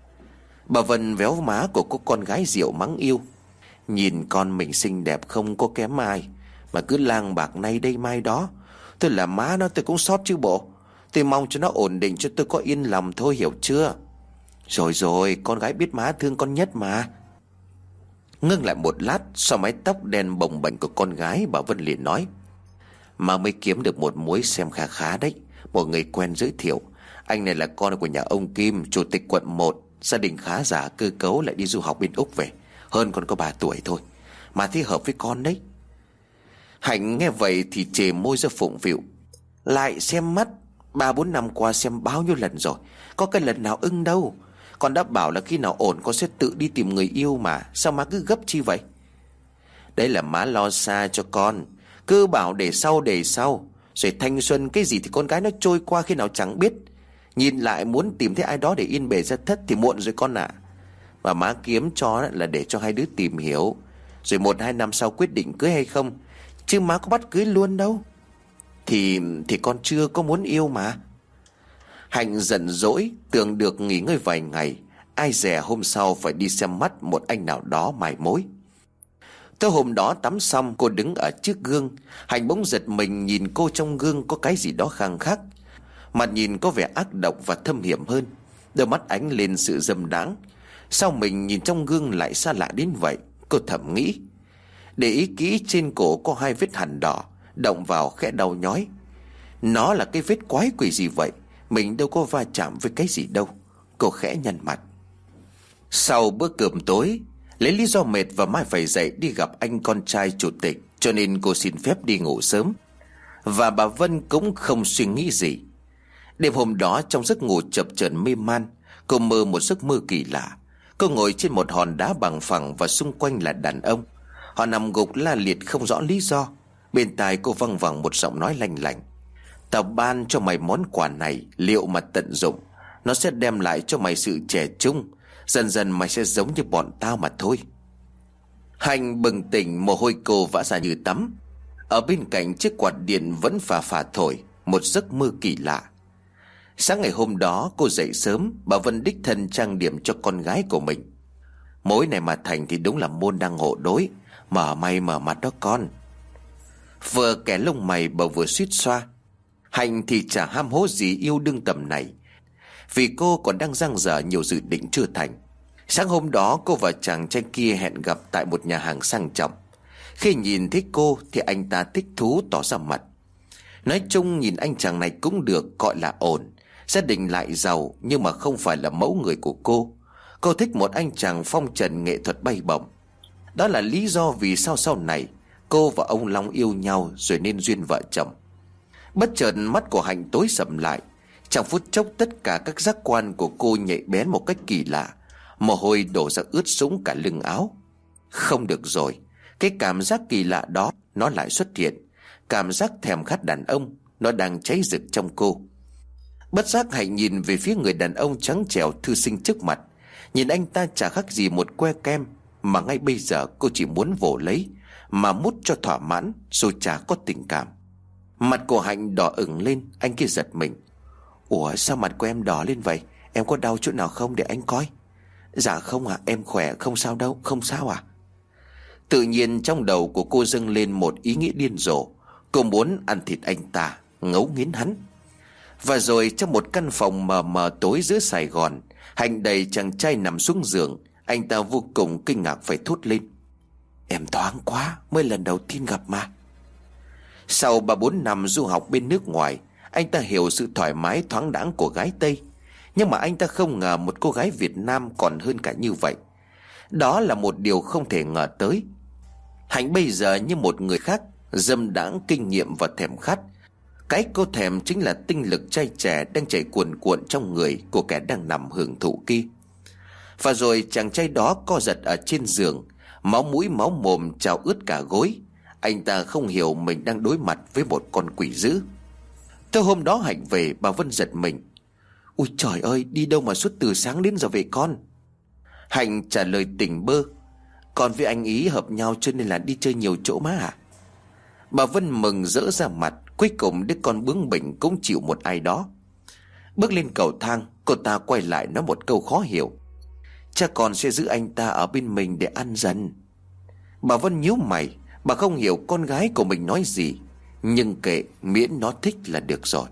Bà Vân véo má của cô con gái rượu mắng yêu. Nhìn con mình xinh đẹp không có kém ai, mà cứ lang bạc nay đây mai đó. Tôi là má nó tôi cũng xót chứ bộ. Tôi mong cho nó ổn định cho tôi có yên lòng thôi, hiểu chưa? Rồi rồi, con gái biết má thương con nhất mà. Ngưng lại một lát, sau mái tóc đen bồng bềnh của con gái, bà Vân liền nói: Mà mới kiếm được một mối xem khá khá đấy. Một người quen giới thiệu. Anh này là con của nhà ông Kim, chủ tịch quận một. Gia đình khá giả, cơ cấu, lại đi du học bên Úc về. Hơn con có ba tuổi thôi, mà thấy hợp với con đấy. Hạnh nghe vậy thì chề môi ra phụng phịu. Lại xem mắt. Ba bốn năm qua xem bao nhiêu lần rồi, có cái lần nào ưng đâu. Con đã bảo là khi nào ổn con sẽ tự đi tìm người yêu mà. Sao má cứ gấp chi vậy? Đấy là má lo xa cho con. Cứ bảo để sau để sau. Rồi thanh xuân cái gì thì con gái nó trôi qua khi nào chẳng biết. Nhìn lại muốn tìm thấy ai đó để yên bề ra thất thì muộn rồi con ạ. à. Và má kiếm cho là để cho hai đứa tìm hiểu, rồi một hai năm sau quyết định cưới hay không. Chứ má có bắt cưới luôn đâu. Thì thì con chưa có muốn yêu mà. Hạnh giận dỗi, tưởng được nghỉ ngơi vài ngày. Ai dè hôm sau phải đi xem mắt một anh nào đó mài mối. Tới hôm đó tắm xong, cô đứng ở trước gương. Hạnh bỗng giật mình nhìn cô trong gương có cái gì đó khang khác. Mặt nhìn có vẻ ác độc và thâm hiểm hơn. Đôi mắt ánh lên sự dâm đáng. Sao mình nhìn trong gương lại xa lạ đến vậy? Cô thầm nghĩ. Để ý kỹ trên cổ có hai vết hằn đỏ, động vào khẽ đau nhói. Nó là cái vết quái quỷ gì vậy? Mình đâu có va chạm với cái gì đâu. Cô khẽ nhăn mặt. Sau bữa cơm tối, lấy lý do mệt và mai phải dậy đi gặp anh con trai chủ tịch, cho nên cô xin phép đi ngủ sớm. Và bà Vân cũng không suy nghĩ gì. Đêm hôm đó trong giấc ngủ chập chờn mê man, cô mơ một giấc mơ kỳ lạ. Cô ngồi trên một hòn đá bằng phẳng và xung quanh là đàn ông. Họ nằm gục la liệt không rõ lý do. Bên tai cô văng vẳng một giọng nói lanh lảnh. Tao ban cho mày món quà này, liệu mà tận dụng, nó sẽ đem lại cho mày sự trẻ trung. Dần dần mày sẽ giống như bọn tao mà thôi. Hạnh bừng tỉnh, mồ hôi cô vã ra như tắm. Ở bên cạnh chiếc quạt điện vẫn phà phà thổi. Một giấc mơ kỳ lạ. Sáng ngày hôm đó cô dậy sớm. Bà Vân đích thân trang điểm cho con gái của mình. Mối này mà thành thì đúng là môn đăng hộ đối. Mở may mở mặt đó con. Vừa kẻ lông mày bà vừa suýt xoa. Hạnh thì chả ham hố gì yêu đương tầm này, vì cô còn đang dang dở nhiều dự định chưa thành. Sáng hôm đó cô và chàng trai kia hẹn gặp tại một nhà hàng sang trọng. Khi nhìn thấy cô thì anh ta thích thú tỏ ra mặt. Nói chung nhìn anh chàng này cũng được, gọi là ổn. Gia đình lại giàu nhưng mà không phải là mẫu người của cô. Cô thích một anh chàng phong trần nghệ thuật bay bổng. Đó là lý do vì sao sau này cô và ông Long yêu nhau rồi nên duyên vợ chồng. Bất chợt mắt của Hạnh tối sầm lại. Trong phút chốc tất cả các giác quan của cô nhạy bén một cách kỳ lạ. Mồ hôi đổ ra ướt sũng cả lưng áo. Không được rồi, cái cảm giác kỳ lạ đó nó lại xuất hiện. Cảm giác thèm khát đàn ông, nó đang cháy rực trong cô. Bất giác Hạnh nhìn về phía người đàn ông trắng trẻo thư sinh trước mặt. Nhìn anh ta chả khác gì một que kem, mà ngay bây giờ cô chỉ muốn vồ lấy mà mút cho thỏa mãn, rồi chả có tình cảm. Mặt của Hạnh đỏ ửng lên. Anh kia giật mình. Ủa sao mặt của em đỏ lên vậy? Em có đau chỗ nào không để anh coi? Dạ không ạ, à, em khỏe, không sao đâu, không sao à. Tự nhiên trong đầu của cô dâng lên một ý nghĩ điên rồ. Cô muốn ăn thịt anh ta, ngấu nghiến hắn. Và rồi trong một căn phòng mờ mờ tối giữa Sài Gòn, Hạnh đầy chàng trai nằm xuống giường. Anh ta vô cùng kinh ngạc phải thốt lên. Em thoáng quá, mới lần đầu tiên gặp mà. Sau ba bốn năm du học bên nước ngoài, anh ta hiểu sự thoải mái thoáng đãng của gái Tây. Nhưng mà anh ta không ngờ một cô gái Việt Nam còn hơn cả như vậy. Đó là một điều không thể ngờ tới. Hạnh bây giờ như một người khác, dâm đãng, kinh nghiệm và thèm khát. Cái cô thèm chính là tinh lực trai trẻ đang chảy cuồn cuộn trong người của kẻ đang nằm hưởng thụ kia. Và rồi chàng trai đó co giật ở trên giường, máu mũi máu mồm trào ướt cả gối. Anh ta không hiểu mình đang đối mặt với một con quỷ dữ. Tới hôm đó Hạnh về, bà Vân giật mình. Ui trời ơi, đi đâu mà suốt từ sáng đến giờ về con? Hạnh trả lời tỉnh bơ. Con với anh ý hợp nhau cho nên là đi chơi nhiều chỗ má à? Bà Vân mừng rỡ ra mặt. Cuối cùng đứa con bướng bỉnh cũng chịu một ai đó. Bước lên cầu thang, cô ta quay lại nói một câu khó hiểu. Cha con sẽ giữ anh ta ở bên mình để ăn dần. Bà Vân nhíu mày. Bà không hiểu con gái của mình nói gì, nhưng kệ, miễn nó thích là được rồi.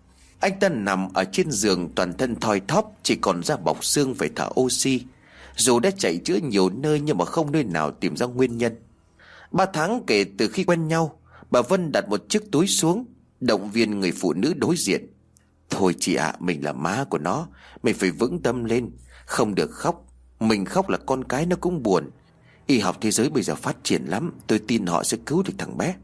Anh ta nằm ở trên giường toàn thân thoi thóp, chỉ còn da bọc xương phải thở oxy. Dù đã chạy chữa nhiều nơi nhưng mà không nơi nào tìm ra nguyên nhân. Ba tháng kể từ khi quen nhau, bà Vân đặt một chiếc túi xuống, động viên người phụ nữ đối diện. Thôi chị ạ, à, mình là má của nó, mình phải vững tâm lên, không được khóc. Mình khóc là con cái nó cũng buồn. Y học thế giới bây giờ phát triển lắm, tôi tin họ sẽ cứu được thằng bé.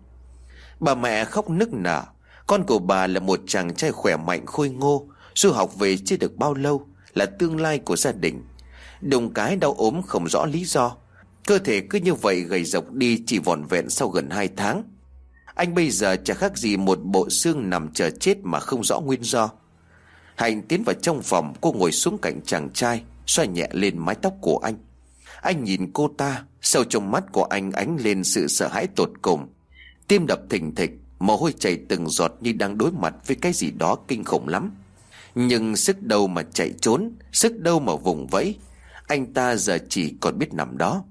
Bà mẹ khóc nức nở. Con của bà là một chàng trai khỏe mạnh khôi ngô, du học về chưa được bao lâu, là tương lai của gia đình. Đùng cái đau ốm không rõ lý do, cơ thể cứ như vậy gầy rộc đi chỉ vỏn vẹn sau gần hai tháng. Anh bây giờ chả khác gì một bộ xương nằm chờ chết mà không rõ nguyên do. Hạnh tiến vào trong phòng, cô ngồi xuống cạnh chàng trai, xoa nhẹ lên mái tóc của anh. Anh nhìn cô ta, sâu trong mắt của anh ánh lên sự sợ hãi tột cùng. Tim đập thình thịch, mồ hôi chảy từng giọt như đang đối mặt với cái gì đó kinh khủng lắm. Nhưng sức đâu mà chạy trốn, sức đâu mà vùng vẫy. Anh ta giờ chỉ còn biết nằm đó.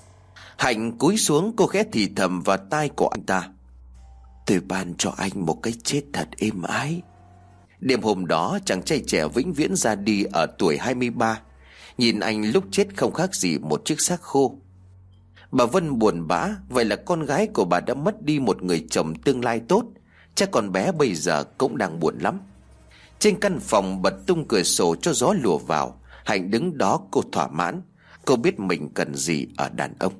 Hạnh cúi xuống, cô khẽ thì thầm vào tai của anh ta. Tôi ban cho anh một cái chết thật êm ái. Đêm hôm đó chàng trai trẻ vĩnh viễn ra đi ở tuổi hai mươi ba. Nhìn anh lúc chết không khác gì một chiếc xác khô. Bà Vân buồn bã. Vậy là con gái của bà đã mất đi một người chồng tương lai tốt. Chắc con bé bây giờ cũng đang buồn lắm. Trên căn phòng bật tung cửa sổ cho gió lùa vào. Hạnh đứng đó cô thỏa mãn. Cô biết mình cần gì ở đàn ông.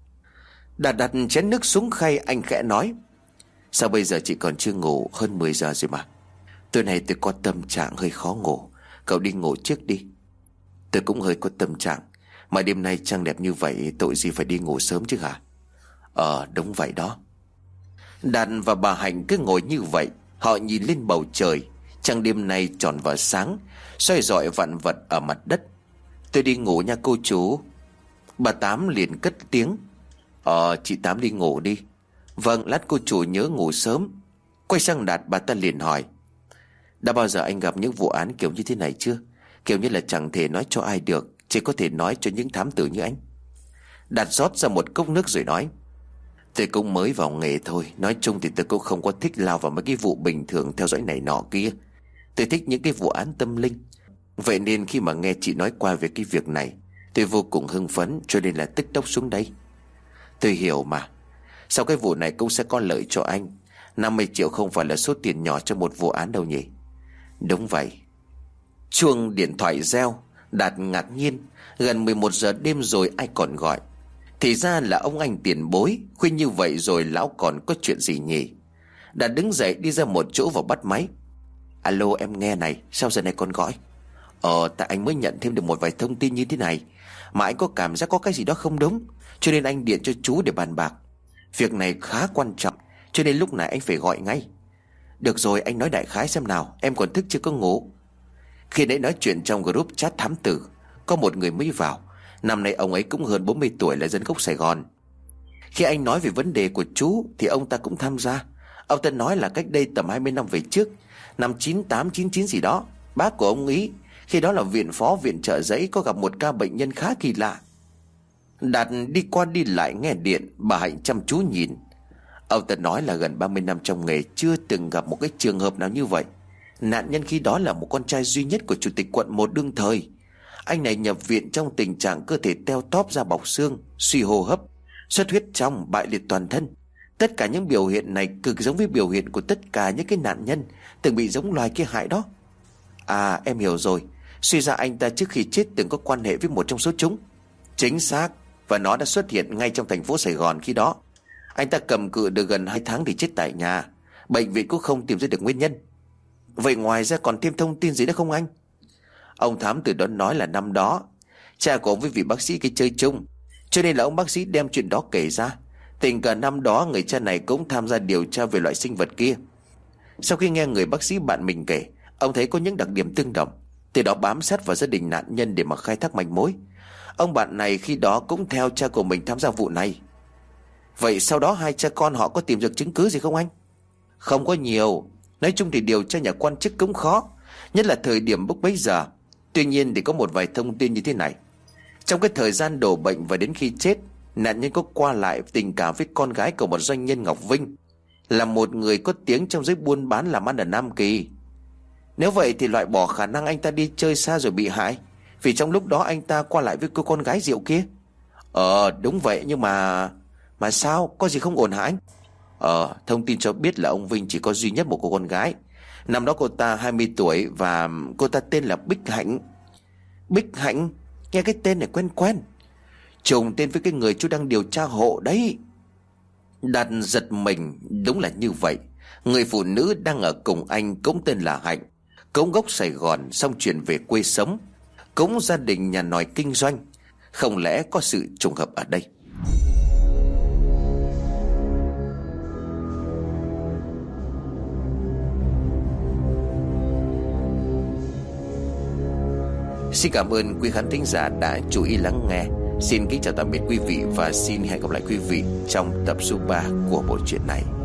Đã đặt chén nước xuống khay, anh khẽ nói. Sao bây giờ chị còn chưa ngủ? Hơn mười giờ rồi mà. Tối nay tôi có tâm trạng hơi khó ngủ. Cậu đi ngủ trước đi. Tôi cũng hơi có tâm trạng. Mà đêm nay trăng đẹp như vậy, tội gì phải đi ngủ sớm chứ hả? Ờ đúng vậy đó. Đạt và bà Hạnh cứ ngồi như vậy. Họ nhìn lên bầu trời. Trăng đêm nay tròn vào sáng, soi rọi vạn vật ở mặt đất. Tôi đi ngủ nha cô chú. Bà Tám liền cất tiếng. Ờ chị Tám đi ngủ đi. Vâng, lát cô chủ nhớ ngủ sớm. Quay sang Đạt, bà ta liền hỏi. Đã bao giờ anh gặp những vụ án kiểu như thế này chưa? Kiểu như là chẳng thể nói cho ai được, chỉ có thể nói cho những thám tử như anh. Đạt rót ra một cốc nước rồi nói. Tôi cũng mới vào nghề thôi. Nói chung thì tôi cũng không có thích lao vào mấy cái vụ bình thường theo dõi này nọ kia. Tôi thích những cái vụ án tâm linh. Vậy nên khi mà nghe chị nói qua về cái việc này, tôi vô cùng hưng phấn, cho nên là tức tốc xuống đây. Tôi hiểu mà. Sau cái vụ này cũng sẽ có lợi cho anh. Năm mươi triệu không phải là số tiền nhỏ cho một vụ án đâu nhỉ? Đúng vậy. Chuông điện thoại reo. Đạt ngạc nhiên. Gần mười một giờ đêm rồi ai còn gọi? Thì ra là ông anh tiền bối. Khuyên như vậy rồi lão còn có chuyện gì nhỉ? Đạt đứng dậy đi ra một chỗ và bắt máy. Alo em nghe này, sao giờ này con gọi? Ờ tại anh mới nhận thêm được một vài thông tin như thế này, mà anh có cảm giác có cái gì đó không đúng, cho nên anh điện cho chú để bàn bạc. Việc này khá quan trọng, cho nên lúc này anh phải gọi ngay. Được rồi, anh nói đại khái xem nào, em còn thức chưa có ngủ. Khi nãy nói chuyện trong group chat thám tử, có một người mới vào. Năm nay ông ấy cũng hơn bốn mươi tuổi, là dân gốc Sài Gòn. Khi anh nói về vấn đề của chú thì ông ta cũng tham gia. Ông ta nói là cách đây tầm hai mươi năm về trước, năm chín tám chín chín gì đó, bác của ông ấy khi đó là viện phó viện Chợ Giấy có gặp một ca bệnh nhân khá kỳ lạ. Đạt đi qua đi lại nghe điện. Bà Hạnh chăm chú nhìn. Ông ta nói là gần ba mươi năm trong nghề chưa từng gặp một cái trường hợp nào như vậy. Nạn nhân khi đó là một con trai duy nhất của chủ tịch quận một đương thời. Anh này nhập viện trong tình trạng cơ thể teo tóp, da bọc xương, suy hô hấp, xuất huyết trong, bại liệt toàn thân. Tất cả những biểu hiện này cực giống với biểu hiện của tất cả những cái nạn nhân từng bị giống loài kia hại đó. À em hiểu rồi. Suy ra anh ta trước khi chết từng có quan hệ với một trong số chúng. Chính xác. Và nó đã xuất hiện ngay trong thành phố Sài Gòn khi đó. Anh ta cầm cự được gần hai tháng thì chết tại nhà. Bệnh viện cũng không tìm ra được nguyên nhân. Vậy ngoài ra còn thêm thông tin gì nữa không anh? Ông thám tử đó nói là năm đó cha của ông với vị bác sĩ kia chơi chung, cho nên là ông bác sĩ đem chuyện đó kể ra. Tình cờ năm đó người cha này cũng tham gia điều tra về loại sinh vật kia. Sau khi nghe người bác sĩ bạn mình kể, ông thấy có những đặc điểm tương đồng, từ đó bám sát vào gia đình nạn nhân để mà khai thác manh mối. Ông bạn này khi đó cũng theo cha của mình tham gia vụ này. Vậy sau đó hai cha con họ có tìm được chứng cứ gì không anh? Không có nhiều. Nói chung thì điều tra nhà quan chức cũng khó, nhất là thời điểm lúc bấy giờ. Tuy nhiên thì có một vài thông tin như thế này. Trong cái thời gian đổ bệnh và đến khi chết, nạn nhân có qua lại tình cảm với con gái của một doanh nhân Ngọc Vinh, là một người có tiếng trong giới buôn bán làm ăn ở Nam Kỳ. Nếu vậy thì loại bỏ khả năng anh ta đi chơi xa rồi bị hại, vì trong lúc đó anh ta qua lại với cô con gái rượu kia. Ờ đúng vậy, nhưng mà Mà sao, có gì không ổn hả anh? Ờ thông tin cho biết là ông Vinh chỉ có duy nhất một cô con gái. Năm đó cô ta hai mươi tuổi và cô ta tên là Bích Hạnh. Bích Hạnh? Nghe cái tên này quen quen. Trùng tên với cái người chú đang điều tra hộ đấy. Đạt giật mình. Đúng là như vậy. Người phụ nữ đang ở cùng anh cũng tên là Hạnh, cũng gốc Sài Gòn, xong chuyển về quê sống, cũng gia đình nhà nòi kinh doanh. Không lẽ có sự trùng hợp ở đây? Xin cảm ơn quý khán thính giả đã chú ý lắng nghe. Xin kính chào tạm biệt quý vị và xin hẹn gặp lại quý vị trong tập số ba của bộ truyện này.